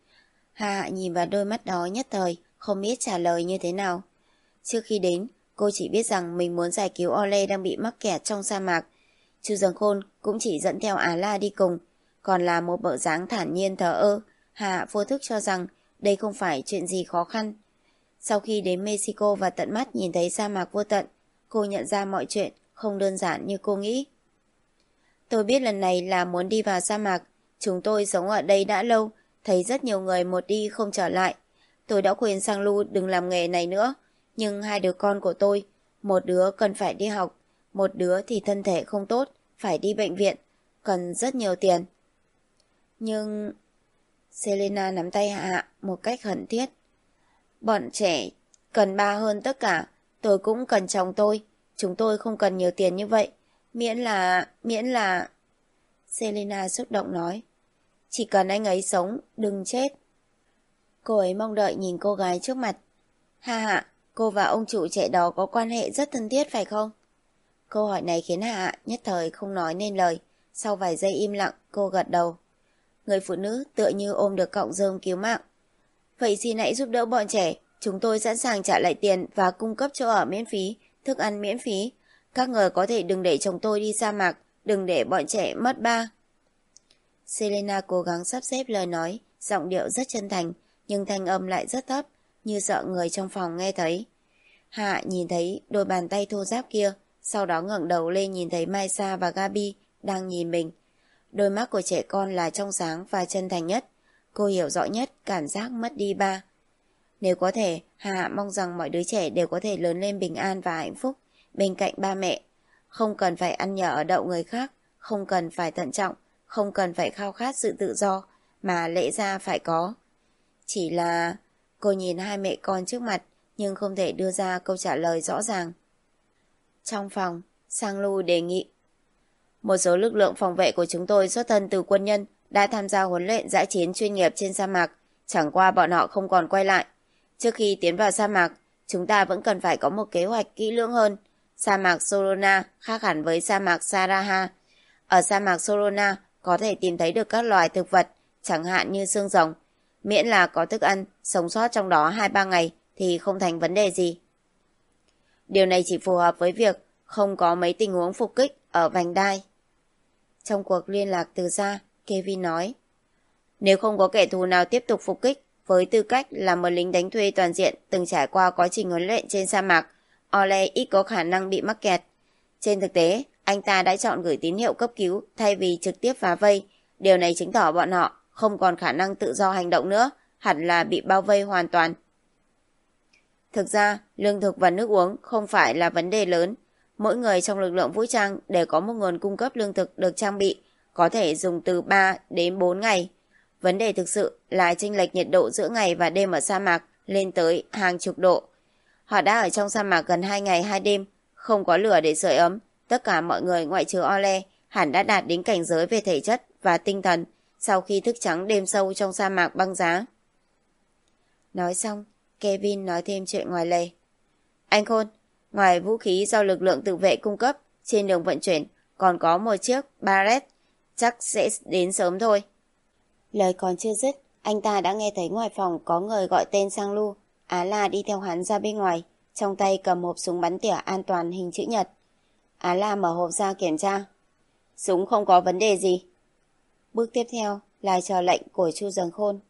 Hạ Hạ nhìn vào đôi mắt đó nhất thời, không biết trả lời như thế nào. Trước khi đến, cô chỉ biết rằng mình muốn giải cứu Ole đang bị mắc kẹt trong sa mạc. Chu Dương Khôn cũng chỉ dẫn theo Á La đi cùng, còn là một bộ dáng thản nhiên thờ ơ. Hạ Hạ vô thức cho rằng đây không phải chuyện gì khó khăn. Sau khi đến Mexico và tận mắt nhìn thấy sa mạc vô tận, cô nhận ra mọi chuyện không đơn giản như cô nghĩ. Tôi biết lần này là muốn đi vào sa mạc. Chúng tôi sống ở đây đã lâu, thấy rất nhiều người một đi không trở lại. Tôi đã khuyên Sang Lu đừng làm nghề này nữa, nhưng hai đứa con của tôi, một đứa cần phải đi học, một đứa thì thân thể không tốt, phải đi bệnh viện, cần rất nhiều tiền. Nhưng... Selena nắm tay Hạ Hạ một cách khẩn thiết. Bọn trẻ cần ba hơn tất cả, tôi cũng cần chồng tôi, chúng tôi không cần nhiều tiền như vậy, miễn là... miễn là... Selena xúc động nói. Chỉ cần anh ấy sống, đừng chết. Cô ấy mong đợi nhìn cô gái trước mặt. Hạ Hạ, cô và ông chủ trẻ đó có quan hệ rất thân thiết phải không? Câu hỏi này khiến Hạ Hạ nhất thời không nói nên lời. Sau vài giây im lặng, cô gật đầu. Người phụ nữ tựa như ôm được cọng rơm cứu mạng. Vậy xin hãy giúp đỡ bọn trẻ, chúng tôi sẵn sàng trả lại tiền và cung cấp chỗ ở miễn phí, thức ăn miễn phí. Các người có thể đừng để chồng tôi đi sa mạc, đừng để bọn trẻ mất ba. Selena cố gắng sắp xếp lời nói, giọng điệu rất chân thành, nhưng thanh âm lại rất thấp, như sợ người trong phòng nghe thấy. Hạ nhìn thấy đôi bàn tay thô ráp kia, sau đó ngẩng đầu lên nhìn thấy Mai Sa và Gabi đang nhìn mình. Đôi mắt của trẻ con là trong sáng và chân thành nhất. Cô hiểu rõ nhất cảm giác mất đi ba. Nếu có thể, Hạ mong rằng mọi đứa trẻ đều có thể lớn lên bình an và hạnh phúc bên cạnh ba mẹ. Không cần phải ăn nhờ ở đậu người khác, không cần phải thận trọng, không cần phải khao khát sự tự do, mà lẽ ra phải có. Chỉ là... Cô nhìn hai mẹ con trước mặt nhưng không thể đưa ra câu trả lời rõ ràng. Trong phòng, Sang Lu đề nghị. Một số lực lượng phòng vệ của chúng tôi xuất thân từ quân nhân đã tham gia huấn luyện dã chiến chuyên nghiệp trên sa mạc, chẳng qua bọn họ không còn quay lại. Trước khi tiến vào sa mạc, chúng ta vẫn cần phải có một kế hoạch kỹ lưỡng hơn. Sa mạc Sorona khác hẳn với sa mạc Saraha. Ở sa mạc Sorona có thể tìm thấy được các loài thực vật, chẳng hạn như xương rồng. Miễn là có thức ăn, sống sót trong đó hai ba ngày thì không thành vấn đề gì. Điều này chỉ phù hợp với việc không có mấy tình huống phục kích ở vành đai. Trong cuộc liên lạc từ xa, Kevin nói, nếu không có kẻ thù nào tiếp tục phục kích, với tư cách là một lính đánh thuê toàn diện từng trải qua quá trình huấn luyện trên sa mạc, Ole ít có khả năng bị mắc kẹt. Trên thực tế, anh ta đã chọn gửi tín hiệu cấp cứu thay vì trực tiếp phá vây. Điều này chứng tỏ bọn họ không còn khả năng tự do hành động nữa, hẳn là bị bao vây hoàn toàn. Thực ra, lương thực và nước uống không phải là vấn đề lớn. Mỗi người trong lực lượng vũ trang đều có một nguồn cung cấp lương thực được trang bị, có thể dùng từ ba đến bốn ngày. Vấn đề thực sự là chênh lệch nhiệt độ giữa ngày và đêm ở sa mạc lên tới hàng chục độ. Họ đã ở trong sa mạc gần hai ngày hai đêm, không có lửa để sưởi ấm. Tất cả mọi người ngoại trừ Ole hẳn đã đạt đến cảnh giới về thể chất và tinh thần sau khi thức trắng đêm sâu trong sa mạc băng giá. Nói xong, Kevin nói thêm chuyện ngoài lề. Anh Khôn, ngoài vũ khí do lực lượng tự vệ cung cấp, trên đường vận chuyển còn có một chiếc Barrett, chắc sẽ đến sớm thôi. Lời còn chưa dứt, anh ta đã nghe thấy ngoài phòng có người gọi tên Sang Lu. Á La đi theo hắn ra bên ngoài, trong tay cầm hộp súng bắn tỉa an toàn hình chữ nhật. Á La mở hộp ra kiểm tra. Súng không có vấn đề gì. Bước tiếp theo là chờ lệnh của Chu Dần Khôn.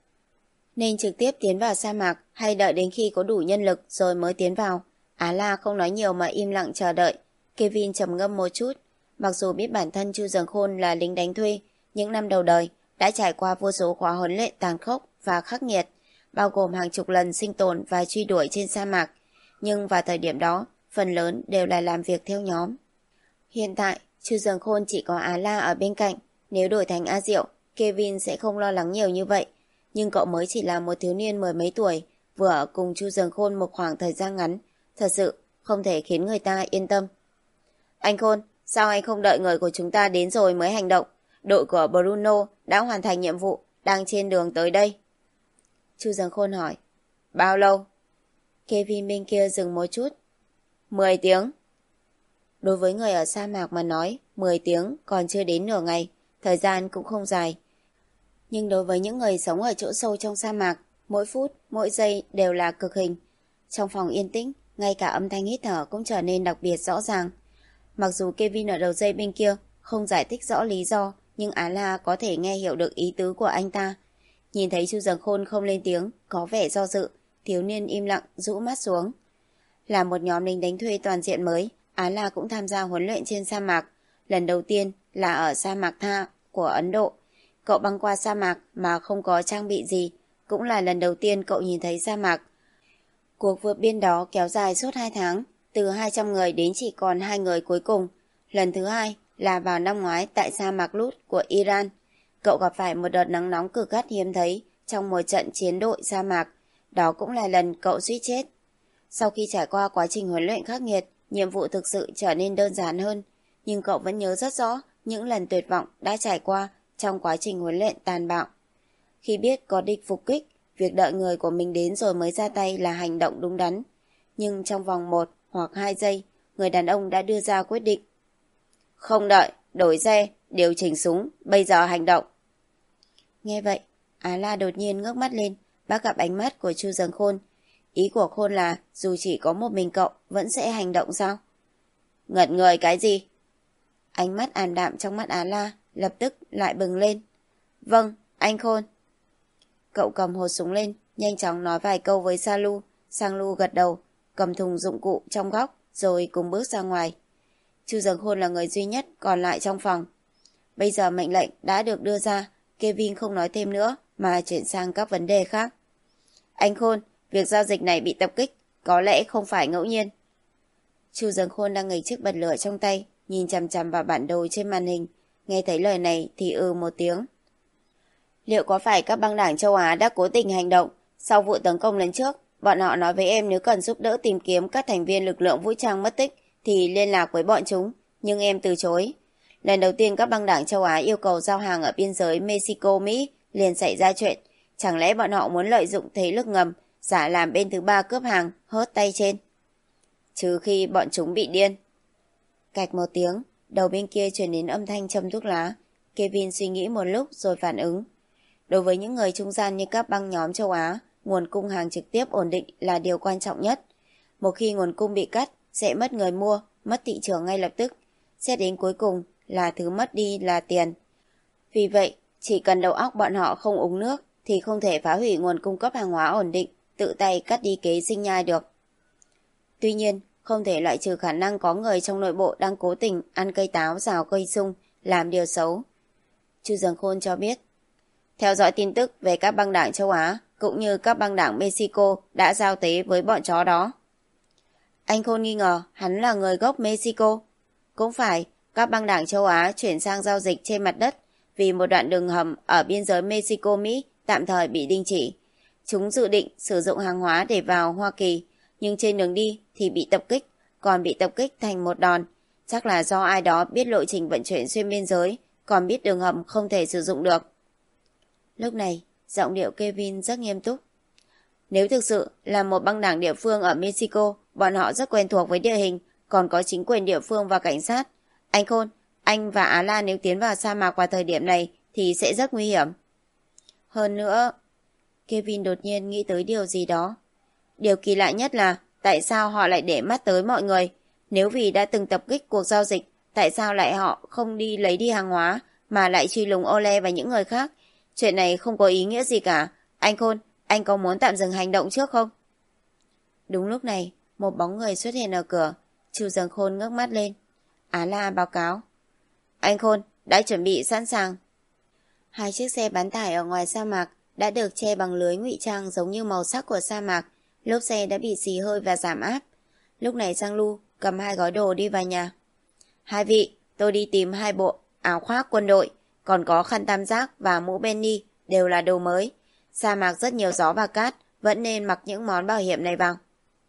Nên trực tiếp tiến vào sa mạc hay đợi đến khi có đủ nhân lực rồi mới tiến vào? Á La không nói nhiều mà im lặng chờ đợi. Kevin trầm ngâm một chút. Mặc dù biết bản thân Chu Dần Khôn là lính đánh thuê, những năm đầu đời đã trải qua vô số khóa huấn luyện tàn khốc và khắc nghiệt, bao gồm hàng chục lần sinh tồn và truy đuổi trên sa mạc. Nhưng vào thời điểm đó, phần lớn đều là làm việc theo nhóm. Hiện tại, Chu Dần Khôn chỉ có Á La ở bên cạnh. Nếu đổi thành A Diệu, Kevin sẽ không lo lắng nhiều như vậy. Nhưng cậu mới chỉ là một thiếu niên mười mấy tuổi, vừa ở cùng Chu Dần Khôn một khoảng thời gian ngắn. Thật sự, không thể khiến người ta yên tâm. Anh Khôn, sao anh không đợi người của chúng ta đến rồi mới hành động? Đội của Bruno đã hoàn thành nhiệm vụ, đang trên đường tới đây. Chu Dần Khôn hỏi. Bao lâu? Kevin bên kia dừng một chút. Mười tiếng. Đối với người ở sa mạc mà nói, mười tiếng còn chưa đến nửa ngày, thời gian cũng không dài. Nhưng đối với những người sống ở chỗ sâu trong sa mạc, mỗi phút, mỗi giây đều là cực hình. Trong phòng yên tĩnh, ngay cả âm thanh hít thở cũng trở nên đặc biệt rõ ràng. Mặc dù Kevin ở đầu dây bên kia không giải thích rõ lý do, nhưng Á La có thể nghe hiểu được ý tứ của anh ta. Nhìn thấy Chu Dần Khôn không lên tiếng, có vẻ do dự, thiếu niên im lặng rũ mắt xuống. Là một nhóm lính đánh thuê toàn diện mới, Á La cũng tham gia huấn luyện trên sa mạc. Lần đầu tiên là ở sa mạc Tha của Ấn Độ. Cậu băng qua sa mạc mà không có trang bị gì, cũng là lần đầu tiên cậu nhìn thấy sa mạc. Cuộc vượt biên đó kéo dài suốt hai tháng, từ hai trăm người đến chỉ còn hai người cuối cùng. Lần thứ hai là vào năm ngoái tại sa mạc Lut của Iran. Cậu gặp phải một đợt nắng nóng cực gắt hiếm thấy trong một trận chiến đội sa mạc. Đó cũng là lần cậu suýt chết. Sau khi trải qua quá trình huấn luyện khắc nghiệt, nhiệm vụ thực sự trở nên đơn giản hơn. Nhưng cậu vẫn nhớ rất rõ những lần tuyệt vọng đã trải qua trong quá trình huấn luyện tàn bạo. Khi biết có địch phục kích, việc đợi người của mình đến rồi mới ra tay là hành động đúng đắn. Nhưng trong vòng một hoặc hai giây, người đàn ông đã đưa ra quyết định. Không đợi, đổi xe, điều chỉnh súng, bây giờ hành động. Nghe vậy, Á La đột nhiên ngước mắt lên, bắt gặp ánh mắt của Chu Dần Khôn. Ý của Khôn là dù chỉ có một mình cậu vẫn sẽ hành động sao? Ngẩn người cái gì? Ánh mắt ảm đạm trong mắt Á La lập tức lại bừng lên. Vâng, anh Khôn. Cậu cầm hột súng lên, nhanh chóng nói vài câu với Salu. Sang Lu gật đầu, cầm thùng dụng cụ trong góc rồi cùng bước ra ngoài. Chu Dần Khôn là người duy nhất còn lại trong phòng. Bây giờ mệnh lệnh đã được đưa ra, Kevin không nói thêm nữa mà chuyển sang các vấn đề khác. Anh Khôn, việc giao dịch này bị tập kích, có lẽ không phải ngẫu nhiên. Chu Dần Khôn đang nghịch chiếc bật lửa trong tay, nhìn chằm chằm vào bản đồ trên màn hình. Nghe thấy lời này thì ừ một tiếng. Liệu có phải các băng đảng châu Á đã cố tình hành động, Sau vụ tấn công lần trước, bọn họ nói với em nếu cần giúp đỡ tìm kiếm các thành viên lực lượng vũ trang mất tích thì liên lạc với bọn chúng, nhưng em từ chối. Lần đầu tiên các băng đảng châu Á yêu cầu giao hàng ở biên giới Mexico-Mỹ liền xảy ra chuyện. Chẳng lẽ bọn họ muốn lợi dụng thế lực ngầm, giả làm bên thứ ba cướp hàng, hớt tay trên? Trừ khi bọn chúng bị điên. Cạch một tiếng, đầu bên kia truyền đến âm thanh châm thuốc lá. Kevin suy nghĩ một lúc rồi phản ứng. Đối với những người trung gian như các băng nhóm châu Á, nguồn cung hàng trực tiếp ổn định là điều quan trọng nhất. Một khi nguồn cung bị cắt, sẽ mất người mua, mất thị trường ngay lập tức. Xét đến cuối cùng là thứ mất đi là tiền. Vì vậy, chỉ cần đầu óc bọn họ không uống nước thì không thể phá hủy nguồn cung cấp hàng hóa ổn định, tự tay cắt đi kế sinh nhai được. Tuy nhiên, không thể loại trừ khả năng có người trong nội bộ đang cố tình ăn cây táo rào cây sung, làm điều xấu. Chu Dần Khôn cho biết, theo dõi tin tức về các băng đảng châu Á cũng như các băng đảng Mexico đã giao tế với bọn chó đó. Anh Khôn nghi ngờ hắn là người gốc Mexico. Cũng phải, các băng đảng châu Á chuyển sang giao dịch trên mặt đất vì một đoạn đường hầm ở biên giới Mexico-Mỹ tạm thời bị đình chỉ. Chúng dự định sử dụng hàng hóa để vào Hoa Kỳ, nhưng trên đường đi thì bị tập kích, còn bị tập kích thành một đòn. Chắc là do ai đó biết lộ trình vận chuyển xuyên biên giới, còn biết đường hầm không thể sử dụng được. Lúc này, giọng điệu Kevin rất nghiêm túc. Nếu thực sự là một băng đảng địa phương ở Mexico, bọn họ rất quen thuộc với địa hình, còn có chính quyền địa phương và cảnh sát. Anh Khôn, anh và Á La nếu tiến vào sa mạc vào thời điểm này thì sẽ rất nguy hiểm. Hơn nữa, Kevin đột nhiên nghĩ tới điều gì đó. Điều kỳ lạ nhất là tại sao họ lại để mắt tới mọi người? Nếu vì đã từng tập kích cuộc giao dịch, tại sao lại họ không đi lấy đi hàng hóa mà lại truy lùng Ole và những người khác? Chuyện này không có ý nghĩa gì cả. Anh Khôn, anh có muốn tạm dừng hành động trước không? Đúng lúc này, một bóng người xuất hiện ở cửa. Chu Dần Khôn ngước mắt lên. Á La báo cáo. Anh Khôn, đã chuẩn bị sẵn sàng. Hai chiếc xe bán tải ở ngoài sa mạc đã được che bằng lưới ngụy trang giống như màu sắc của sa mạc. Lốp xe đã bị xì hơi và giảm áp. Lúc này Giang Lu cầm hai gói đồ đi vào nhà. Hai vị, tôi đi tìm hai bộ áo khoác quân đội, còn có khăn tam giác và mũ Benny, đều là đồ mới. Sa mạc rất nhiều gió và cát, vẫn nên mặc những món bảo hiểm này vào.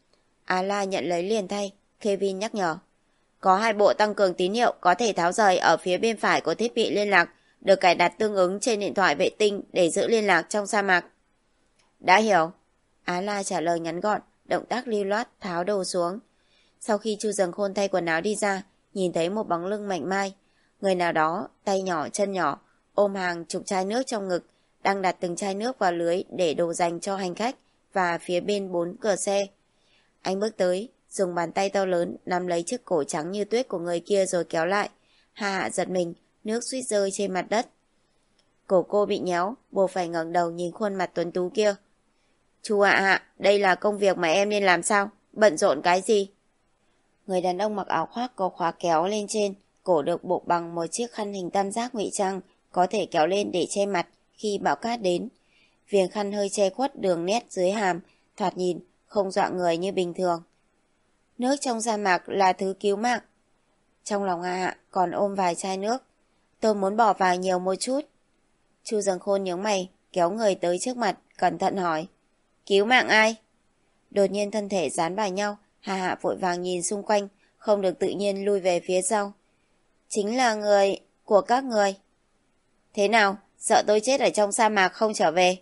Á La nhận lấy liền thay, Kevin nhắc nhở. Có hai bộ tăng cường tín hiệu có thể tháo rời ở phía bên phải của thiết bị liên lạc, được cài đặt tương ứng trên điện thoại vệ tinh để giữ liên lạc trong sa mạc. Đã hiểu. Á La trả lời ngắn gọn, động tác lưu loát tháo đồ xuống. Sau khi Chu Dần Khôn thay quần áo đi ra, nhìn thấy một bóng lưng mảnh mai. Người nào đó, tay nhỏ chân nhỏ, ôm hàng chục chai nước trong ngực, đang đặt từng chai nước vào lưới để đồ dành cho hành khách và phía bên bốn cửa xe. Anh bước tới, dùng bàn tay to lớn nắm lấy chiếc cổ trắng như tuyết của người kia rồi kéo lại. Hà Hạ giật mình, nước suýt rơi trên mặt đất. Cổ cô bị nhéo, buộc phải ngẩng đầu nhìn khuôn mặt tuấn tú kia. Chú ạ Hạ, đây là công việc mà em nên làm sao? Bận rộn cái gì? Người đàn ông mặc áo khoác có khóa kéo lên trên, cổ được buộc bằng một chiếc khăn hình tam giác ngụy trang, có thể kéo lên để che mặt khi bão cát đến. Viền khăn hơi che khuất đường nét dưới hàm, thoạt nhìn không dọa người như bình thường. Nước trong sa mạc là thứ cứu mạng. Trong lòng Hạ Hạ còn ôm vài chai nước. Tôi muốn bỏ vào nhiều một chút. Chu Dần Khôn nhướng mày, kéo người tới trước mặt, cẩn thận hỏi. Cứu mạng ai? Đột nhiên thân thể dán vào nhau, Hạ Hạ vội vàng nhìn xung quanh, không được tự nhiên lui về phía sau. Chính là người của các người. Thế nào, sợ tôi chết ở trong sa mạc không trở về?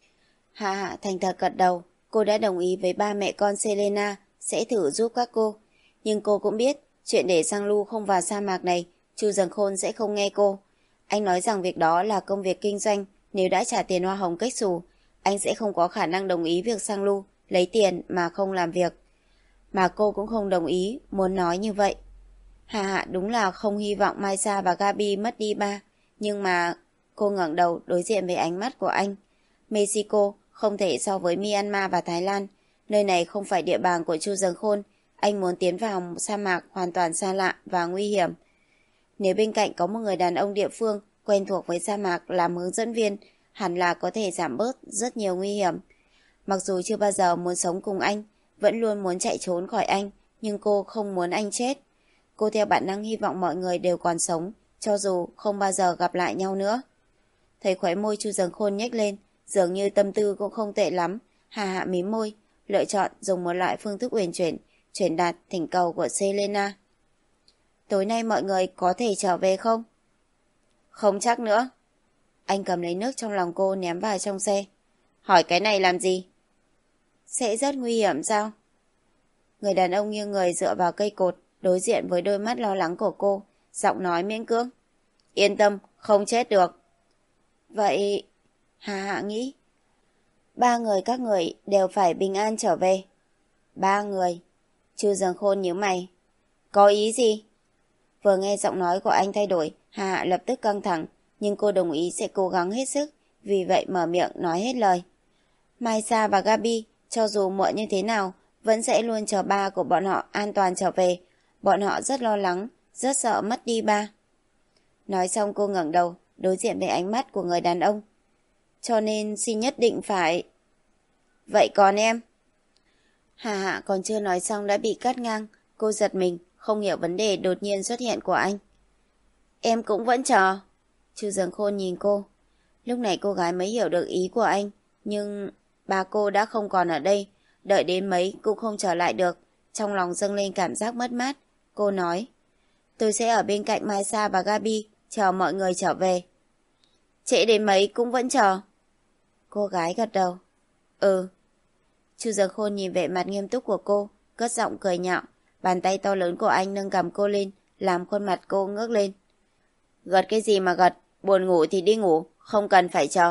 Hạ Hạ thành thật gật đầu, cô đã đồng ý với ba mẹ con Selena sẽ thử giúp các cô. Nhưng cô cũng biết, chuyện để Sang Lu không vào sa mạc này, Chu Dần Khôn sẽ không nghe cô. Anh nói rằng việc đó là công việc kinh doanh, nếu đã trả tiền hoa hồng cách xù, anh sẽ không có khả năng đồng ý việc Sang Lu lấy tiền mà không làm việc. Mà cô cũng không đồng ý, muốn nói như vậy. Hạ Hạ đúng là không hy vọng Mai Sa và Gabi mất đi ba, nhưng mà cô ngẩng đầu đối diện với ánh mắt của anh. Mexico không thể so với Myanmar và Thái Lan, nơi này không phải địa bàn của Chu Dần Khôn, anh muốn tiến vào một sa mạc hoàn toàn xa lạ và nguy hiểm. Nếu bên cạnh có một người đàn ông địa phương quen thuộc với sa mạc làm hướng dẫn viên, hẳn là có thể giảm bớt rất nhiều nguy hiểm. Mặc dù chưa bao giờ muốn sống cùng anh, vẫn luôn muốn chạy trốn khỏi anh, nhưng cô không muốn anh chết. Cô theo bản năng hy vọng mọi người đều còn sống, cho dù không bao giờ gặp lại nhau nữa. Thấy khóe môi Chu Dần Khôn nhếch lên, dường như tâm tư cũng không tệ lắm, Hà Hạ mím môi, lựa chọn dùng một loại phương thức uyển chuyển, truyền đạt thỉnh cầu của Selena. Tối nay mọi người có thể trở về không? Không chắc nữa. Anh cầm lấy nước trong lòng cô ném vào trong xe. Hỏi cái này làm gì? Sẽ rất nguy hiểm sao? Người đàn ông nghiêng người dựa vào cây cột, đối diện với đôi mắt lo lắng của cô, giọng nói miễn cưỡng. Yên tâm, không chết được. Vậy... Hà Hạ nghĩ. Ba người các người đều phải bình an trở về. Ba người. Chu Dường Khôn nhíu mày. Có ý gì? Vừa nghe giọng nói của anh thay đổi, Hà Hạ lập tức căng thẳng, nhưng cô đồng ý sẽ cố gắng hết sức, vì vậy mở miệng nói hết lời. Mai Sa và Gabi, cho dù muộn như thế nào, vẫn sẽ luôn chờ ba của bọn họ an toàn trở về. Bọn họ rất lo lắng, rất sợ mất đi ba. Nói xong cô ngẩng đầu, đối diện với ánh mắt của người đàn ông. Cho nên xin nhất định phải... Vậy còn em? Hà Hạ còn chưa nói xong đã bị cắt ngang. Cô giật mình, không hiểu vấn đề đột nhiên xuất hiện của anh. Em cũng vẫn chờ. Chu Dường Khôn nhìn cô. Lúc này cô gái mới hiểu được ý của anh. Nhưng ba cô đã không còn ở đây. Đợi đến mấy cũng không trở lại được. Trong lòng dâng lên cảm giác mất mát. Cô nói. Tôi sẽ ở bên cạnh Mai Sa và Gabi, chờ mọi người trở về. Trễ đến mấy cũng vẫn chờ. Cô gái gật đầu. Ừ. Chu Dường Khôn nhìn vẻ mặt nghiêm túc của cô, cất giọng cười nhạo. Bàn tay to lớn của anh nâng cầm cô lên, làm khuôn mặt cô ngước lên. Gật cái gì mà gật, buồn ngủ thì đi ngủ, không cần phải chờ.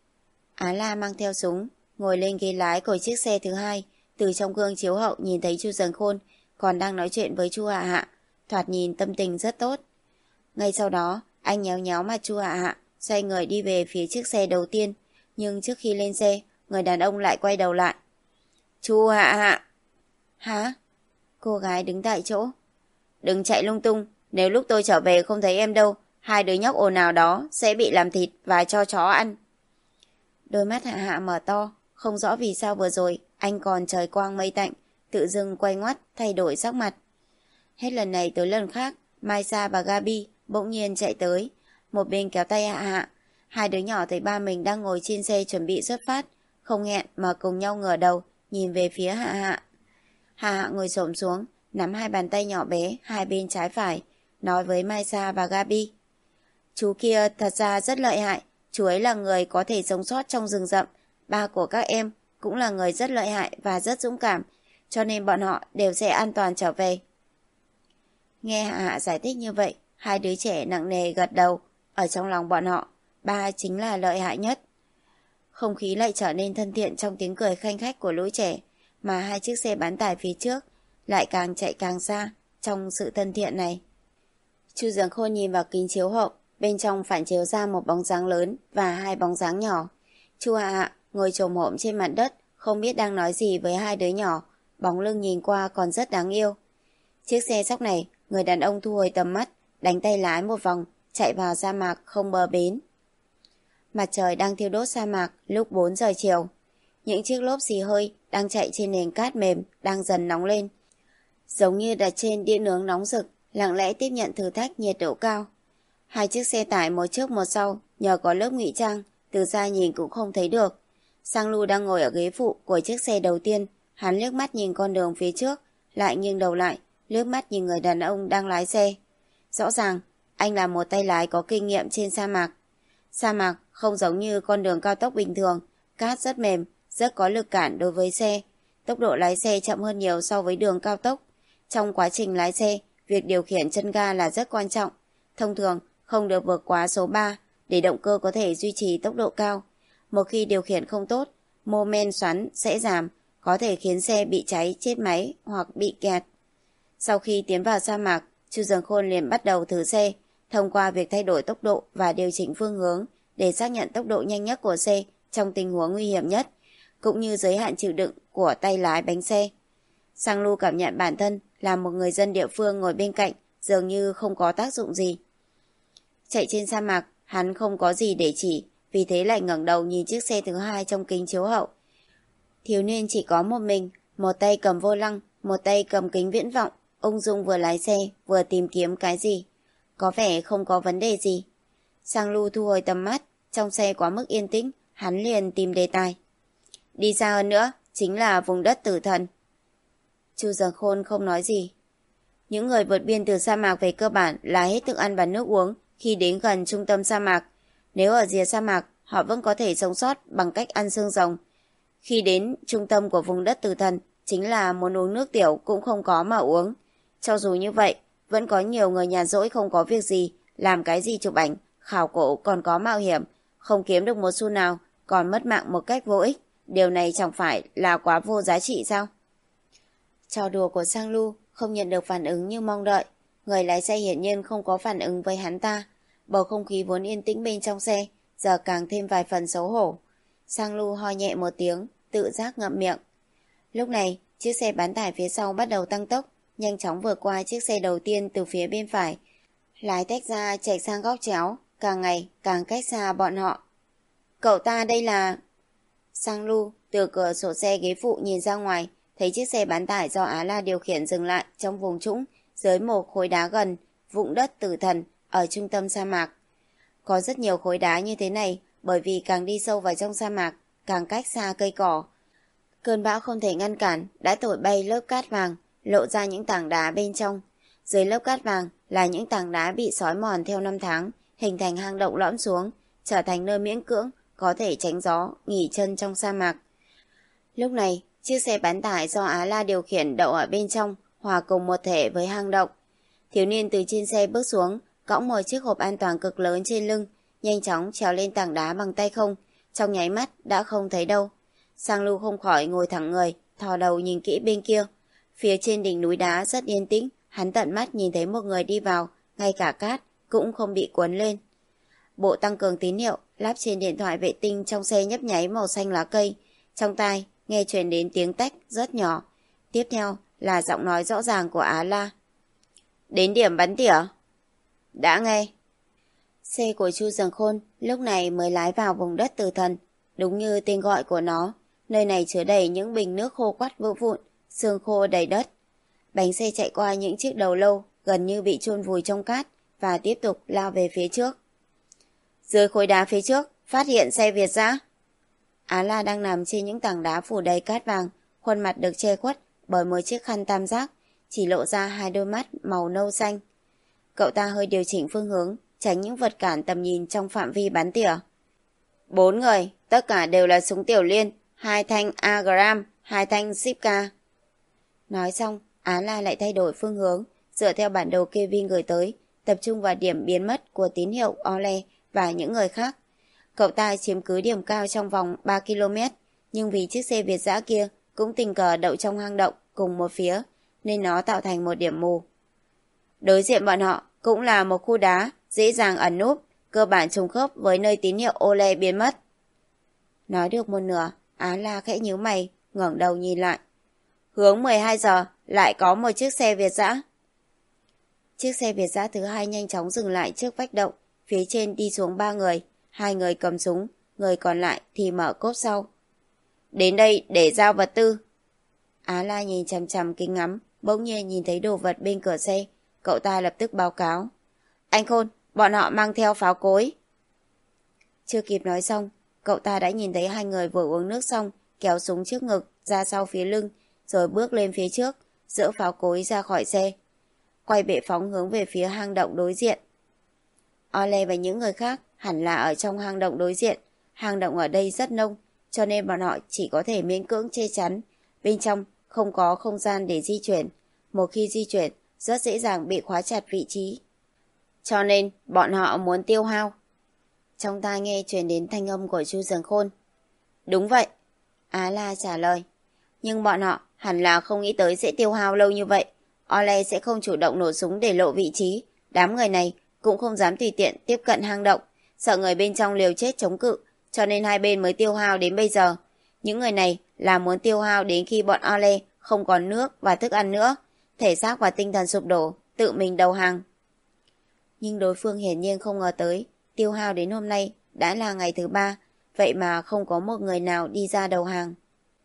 Á La mang theo súng, ngồi lên ghế lái của chiếc xe thứ hai, từ trong gương chiếu hậu nhìn thấy Chu Dường Khôn còn đang nói chuyện với Chu Hạ Hạ, thoạt nhìn tâm tình rất tốt. Ngay sau đó, anh nhéo nhéo mặt Chu Hạ Hạ, xoay người đi về phía chiếc xe đầu tiên, nhưng trước khi lên xe, người đàn ông lại quay đầu lại. Chu Hạ Hạ. Hả? Cô gái đứng tại chỗ. Đừng chạy lung tung, nếu lúc tôi trở về không thấy em đâu, hai đứa nhóc ồn ào đó sẽ bị làm thịt và cho chó ăn. Đôi mắt Hạ Hạ mở to, không rõ vì sao vừa rồi anh còn trời quang mây tạnh, tự dưng quay ngoắt thay đổi sắc mặt. Hết lần này tới lần khác, Mai Sa và Gabi bỗng nhiên chạy tới, một bên kéo tay Hạ Hạ. Hai đứa nhỏ thấy ba mình đang ngồi trên xe chuẩn bị xuất phát, không hẹn mà cùng nhau ngửa đầu nhìn về phía Hạ Hạ. Hạ Hạ ngồi xổm xuống, nắm hai bàn tay nhỏ bé hai bên trái phải, nói với Mai Sa và Gabi. Chú kia thật ra rất lợi hại, chú ấy là người có thể sống sót trong rừng rậm, ba của các em cũng là người rất lợi hại và rất dũng cảm, cho nên bọn họ đều sẽ an toàn trở về. Nghe Hạ Hạ giải thích như vậy, hai đứa trẻ nặng nề gật đầu, ở trong lòng bọn họ, ba chính là lợi hại nhất. Không khí lại trở nên thân thiện trong tiếng cười khanh khách của lũ trẻ, mà hai chiếc xe bán tải phía trước lại càng chạy càng xa trong sự thân thiện này. Chu Dường Khôn nhìn vào kính chiếu hậu, bên trong phản chiếu ra một bóng dáng lớn và hai bóng dáng nhỏ. Chu Hạ Hạ ngồi chồm hổm trên mặt đất, không biết đang nói gì với hai đứa nhỏ, bóng lưng nhìn qua còn rất đáng yêu. Chiếc xe sóc này, người đàn ông thu hồi tầm mắt, đánh tay lái một vòng, chạy vào sa mạc không bờ bến. Mặt trời đang thiêu đốt sa mạc lúc bốn giờ chiều. Những chiếc lốp xì hơi đang chạy trên nền cát mềm đang dần nóng lên, giống như đặt trên đĩa nướng nóng rực, lặng lẽ tiếp nhận thử thách nhiệt độ cao. Hai chiếc xe tải một trước một sau, nhờ có lớp ngụy trang, từ xa nhìn cũng không thấy được. Sang Lu đang ngồi ở ghế phụ của chiếc xe đầu tiên, hắn liếc mắt nhìn con đường phía trước, lại nghiêng đầu lại, liếc mắt nhìn người đàn ông đang lái xe. Rõ ràng, anh là một tay lái có kinh nghiệm trên sa mạc. Sa mạc không giống như con đường cao tốc bình thường, cát rất mềm, rất có lực cản đối với xe. Tốc độ lái xe chậm hơn nhiều so với đường cao tốc. Trong quá trình lái xe, việc điều khiển chân ga là rất quan trọng. Thông thường, không được vượt quá số ba để động cơ có thể duy trì tốc độ cao. Một khi điều khiển không tốt, mô men xoắn sẽ giảm, có thể khiến xe bị cháy, chết máy hoặc bị kẹt. Sau khi tiến vào sa mạc, Chu Dường Khôn liền bắt đầu thử xe, thông qua việc thay đổi tốc độ và điều chỉnh phương hướng để xác nhận tốc độ nhanh nhất của xe trong tình huống nguy hiểm nhất, cũng như giới hạn chịu đựng của tay lái bánh xe. Sang Lu cảm nhận bản thân là một người dân địa phương ngồi bên cạnh dường như không có tác dụng gì. Chạy trên sa mạc, hắn không có gì để chỉ, vì thế lại ngẩng đầu nhìn chiếc xe thứ hai trong kính chiếu hậu. Thiếu niên chỉ có một mình, một tay cầm vô lăng, một tay cầm kính viễn vọng, ung dung vừa lái xe vừa tìm kiếm cái gì. Có vẻ không có vấn đề gì. Sang Lu thu hồi tầm mắt, trong xe quá mức yên tĩnh, hắn liền tìm đề tài. đi xa hơn nữa chính là vùng đất tử thần. Chu Giật Khôn không nói gì. Những người vượt biên từ sa mạc về cơ bản là hết thức ăn và nước uống khi đến gần trung tâm sa mạc. Nếu ở rìa sa mạc, họ vẫn có thể sống sót bằng cách ăn xương rồng. Khi đến trung tâm của vùng đất tử thần, chính là muốn uống nước tiểu cũng không có mà uống. Cho dù như vậy, vẫn có nhiều người nhàn rỗi không có việc gì, làm cái gì chụp ảnh, khảo cổ còn có mạo hiểm, không kiếm được một xu nào, còn mất mạng một cách vô ích. Điều này chẳng phải là quá vô giá trị sao? Trò đùa của Sang Lu không nhận được phản ứng như mong đợi. Người lái xe hiển nhiên không có phản ứng với hắn ta. Bầu không khí vốn yên tĩnh bên trong xe, giờ càng thêm vài phần xấu hổ. Sang Lu ho nhẹ một tiếng, tự giác ngậm miệng. Lúc này, chiếc xe bán tải phía sau bắt đầu tăng tốc, nhanh chóng vượt qua chiếc xe đầu tiên từ phía bên phải. Lái tách ra chạy sang góc chéo, càng ngày càng cách xa bọn họ. Cậu ta đây là... Sang Lu từ cửa sổ xe ghế phụ nhìn ra ngoài, thấy chiếc xe bán tải do Á La điều khiển dừng lại trong vùng trũng dưới một khối đá gần vũng đất tử thần ở trung tâm sa mạc. Có rất nhiều khối đá như thế này bởi vì càng đi sâu vào trong sa mạc, càng cách xa cây cỏ. Cơn bão không thể ngăn cản đã thổi bay lớp cát vàng, lộ ra những tảng đá bên trong. Dưới lớp cát vàng là những tảng đá bị xói mòn theo năm tháng, hình thành hang động lõm xuống, trở thành nơi miễn cưỡng có thể tránh gió, nghỉ chân trong sa mạc. Lúc này, chiếc xe bán tải do Á La điều khiển đậu ở bên trong, hòa cùng một thể với hang động. Thiếu niên từ trên xe bước xuống, cõng một chiếc hộp an toàn cực lớn trên lưng, nhanh chóng trèo lên tảng đá bằng tay không, trong nháy mắt đã không thấy đâu. Sang Lu không khỏi ngồi thẳng người, thò đầu nhìn kỹ bên kia. Phía trên đỉnh núi đá rất yên tĩnh, hắn tận mắt nhìn thấy một người đi vào, ngay cả cát cũng không bị cuốn lên. Bộ tăng cường tín hiệu lắp trên điện thoại vệ tinh trong xe nhấp nháy màu xanh lá cây, trong tai nghe truyền đến tiếng tách rất nhỏ. Tiếp theo là giọng nói rõ ràng của Á La. Đến điểm bắn tỉa. Đã nghe. Xe của Chu Giật Khôn lúc này mới lái vào vùng đất tử thần. Đúng như tên gọi của nó, nơi này chứa đầy những bình nước khô quắt vỡ vụn, xương khô đầy đất. Bánh xe chạy qua những chiếc đầu lâu gần như bị chôn vùi trong cát và tiếp tục lao về phía trước. Dưới khối đá phía trước, phát hiện xe Việt dã. Á La đang nằm trên những tảng đá phủ đầy cát vàng, khuôn mặt được che khuất bởi một chiếc khăn tam giác, chỉ lộ ra hai đôi mắt màu nâu xanh. Cậu ta hơi điều chỉnh phương hướng, tránh những vật cản tầm nhìn trong phạm vi bắn tỉa. Bốn người, tất cả đều là súng tiểu liên, hai thanh Agram, hai thanh Sipka. Nói xong, Á La lại thay đổi phương hướng, dựa theo bản đồ Kevin gửi tới, tập trung vào điểm biến mất của tín hiệu Ole và những người khác. Cậu ta chiếm cứ điểm cao trong vòng ba ki lô mét, nhưng vì chiếc xe Việt dã kia cũng tình cờ đậu trong hang động cùng một phía, nên nó tạo thành một điểm mù. Đối diện bọn họ cũng là một khu đá, dễ dàng ẩn núp, cơ bản trùng khớp với nơi tín hiệu Ole biến mất. Nói được một nửa, Á La khẽ nhíu mày, ngẩng đầu nhìn lại. Hướng mười hai giờ, lại có một chiếc xe Việt dã. Chiếc xe Việt dã thứ hai nhanh chóng dừng lại trước vách động, phía trên đi xuống ba người, hai người cầm súng, người còn lại thì mở cốp sau. Đến đây để giao vật tư. Á La nhìn chằm chằm kính ngắm, bỗng nhiên nhìn thấy đồ vật bên cửa xe, cậu ta lập tức báo cáo. Anh Khôn, bọn họ mang theo pháo cối. Chưa kịp nói xong, cậu ta đã nhìn thấy hai người vừa uống nước xong, kéo súng trước ngực, ra sau phía lưng, rồi bước lên phía trước, dỡ pháo cối ra khỏi xe. Quay bệ phóng hướng về phía hang động đối diện. Ole và những người khác hẳn là ở trong hang động đối diện. Hang động ở đây rất nông, cho nên bọn họ chỉ có thể miễn cưỡng che chắn. Bên trong không có không gian để di chuyển. Một khi di chuyển, rất dễ dàng bị khóa chặt vị trí. Cho nên, bọn họ muốn tiêu hao. Trong tai nghe truyền đến thanh âm của Chu Giật Khôn. Đúng vậy, Á La trả lời. Nhưng bọn họ hẳn là không nghĩ tới sẽ tiêu hao lâu như vậy. Ole sẽ không chủ động nổ súng để lộ vị trí. Đám người này cũng không dám tùy tiện tiếp cận hang động, sợ người bên trong liều chết chống cự, cho nên hai bên mới tiêu hao đến bây giờ. Những người này là muốn tiêu hao đến khi bọn Ole không còn nước và thức ăn nữa, thể xác và tinh thần sụp đổ, tự mình đầu hàng. Nhưng đối phương hiển nhiên không ngờ tới, tiêu hao đến hôm nay đã là ngày thứ ba, vậy mà không có một người nào đi ra đầu hàng.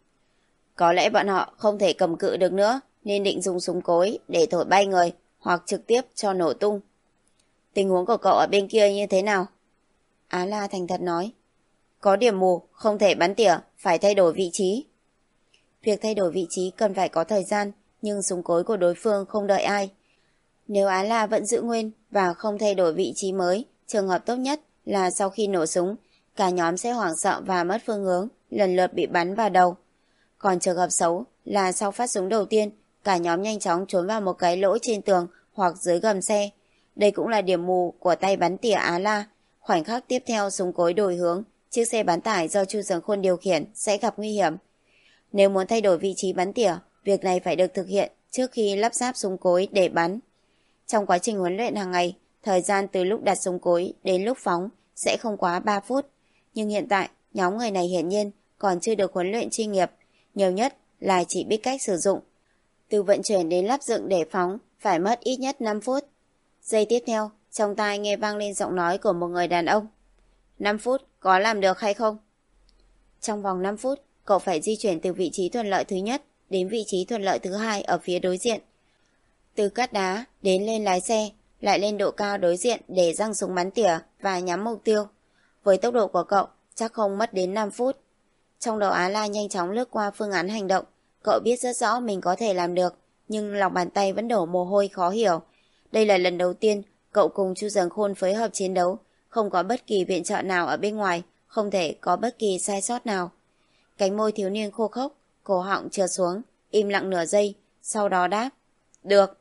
Có lẽ bọn họ không thể cầm cự được nữa, nên định dùng súng cối để thổi bay người, hoặc trực tiếp cho nổ tung. Tình huống của cậu ở bên kia như thế nào? Á La thành thật nói. Có điểm mù, không thể bắn tỉa, phải thay đổi vị trí. Việc thay đổi vị trí cần phải có thời gian, nhưng súng cối của đối phương không đợi ai. Nếu Á La vẫn giữ nguyên và không thay đổi vị trí mới, trường hợp tốt nhất là sau khi nổ súng, cả nhóm sẽ hoảng sợ và mất phương hướng, lần lượt bị bắn vào đầu. Còn trường hợp xấu là sau phát súng đầu tiên, cả nhóm nhanh chóng trốn vào một cái lỗ trên tường hoặc dưới gầm xe. Đây cũng là điểm mù của tay bắn tỉa Á La. Khoảnh khắc tiếp theo súng cối đổi hướng, chiếc xe bán tải do Chu Dần Khôn điều khiển sẽ gặp nguy hiểm. Nếu muốn thay đổi vị trí bắn tỉa, việc này phải được thực hiện trước khi lắp ráp súng cối để bắn. Trong quá trình huấn luyện hàng ngày, thời gian từ lúc đặt súng cối đến lúc phóng sẽ không quá ba phút. Nhưng hiện tại, nhóm người này hiển nhiên còn chưa được huấn luyện chuyên nghiệp, nhiều nhất là chỉ biết cách sử dụng. Từ vận chuyển đến lắp dựng để phóng phải mất ít nhất năm phút. Giây tiếp theo, trong tai nghe vang lên giọng nói của một người đàn ông. năm phút, có làm được hay không? Trong vòng năm phút, cậu phải di chuyển từ vị trí thuận lợi thứ nhất đến vị trí thuận lợi thứ hai ở phía đối diện. Từ cắt đá đến lên lái xe, lại lên độ cao đối diện để giăng súng bắn tỉa và nhắm mục tiêu. Với tốc độ của cậu, chắc không mất đến năm phút. Trong đầu Á La nhanh chóng lướt qua phương án hành động. Cậu biết rất rõ mình có thể làm được, nhưng lòng bàn tay vẫn đổ mồ hôi khó hiểu. Đây là lần đầu tiên cậu cùng Chu Dần Khôn phối hợp chiến đấu, không có bất kỳ viện trợ nào ở bên ngoài, không thể có bất kỳ sai sót nào. Cánh môi thiếu niên khô khốc, cổ họng trượt xuống, im lặng nửa giây, sau đó đáp. Được.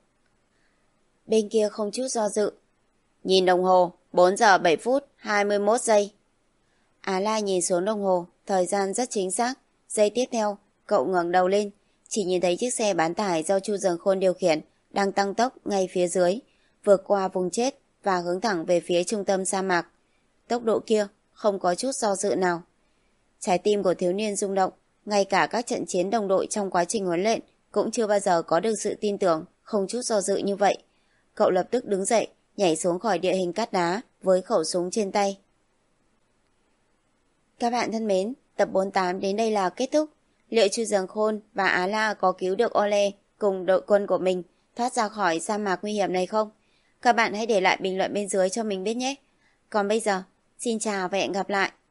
Bên kia không chút do dự. Nhìn đồng hồ, bốn giờ bảy phút, hai mươi mốt giây. Á La nhìn xuống đồng hồ, thời gian rất chính xác. Giây tiếp theo, cậu ngẩng đầu lên, chỉ nhìn thấy chiếc xe bán tải do Chu Dần Khôn điều khiển đang tăng tốc ngay phía dưới, vượt qua vùng chết và hướng thẳng về phía trung tâm sa mạc. Tốc độ kia không có chút do dự nào. Trái tim của thiếu niên rung động, ngay cả các trận chiến đồng đội trong quá trình huấn luyện cũng chưa bao giờ có được sự tin tưởng, không chút do dự như vậy. Cậu lập tức đứng dậy, nhảy xuống khỏi địa hình cát đá với khẩu súng trên tay. Các bạn thân mến, tập bốn mươi tám đến đây là kết thúc. Liệu Chu Dần Khôn và Á La có cứu được Ole cùng đội quân của mình thoát ra khỏi sa mạc nguy hiểm này không? Các bạn hãy để lại bình luận bên dưới cho mình biết nhé. Còn bây giờ, xin chào và hẹn gặp lại.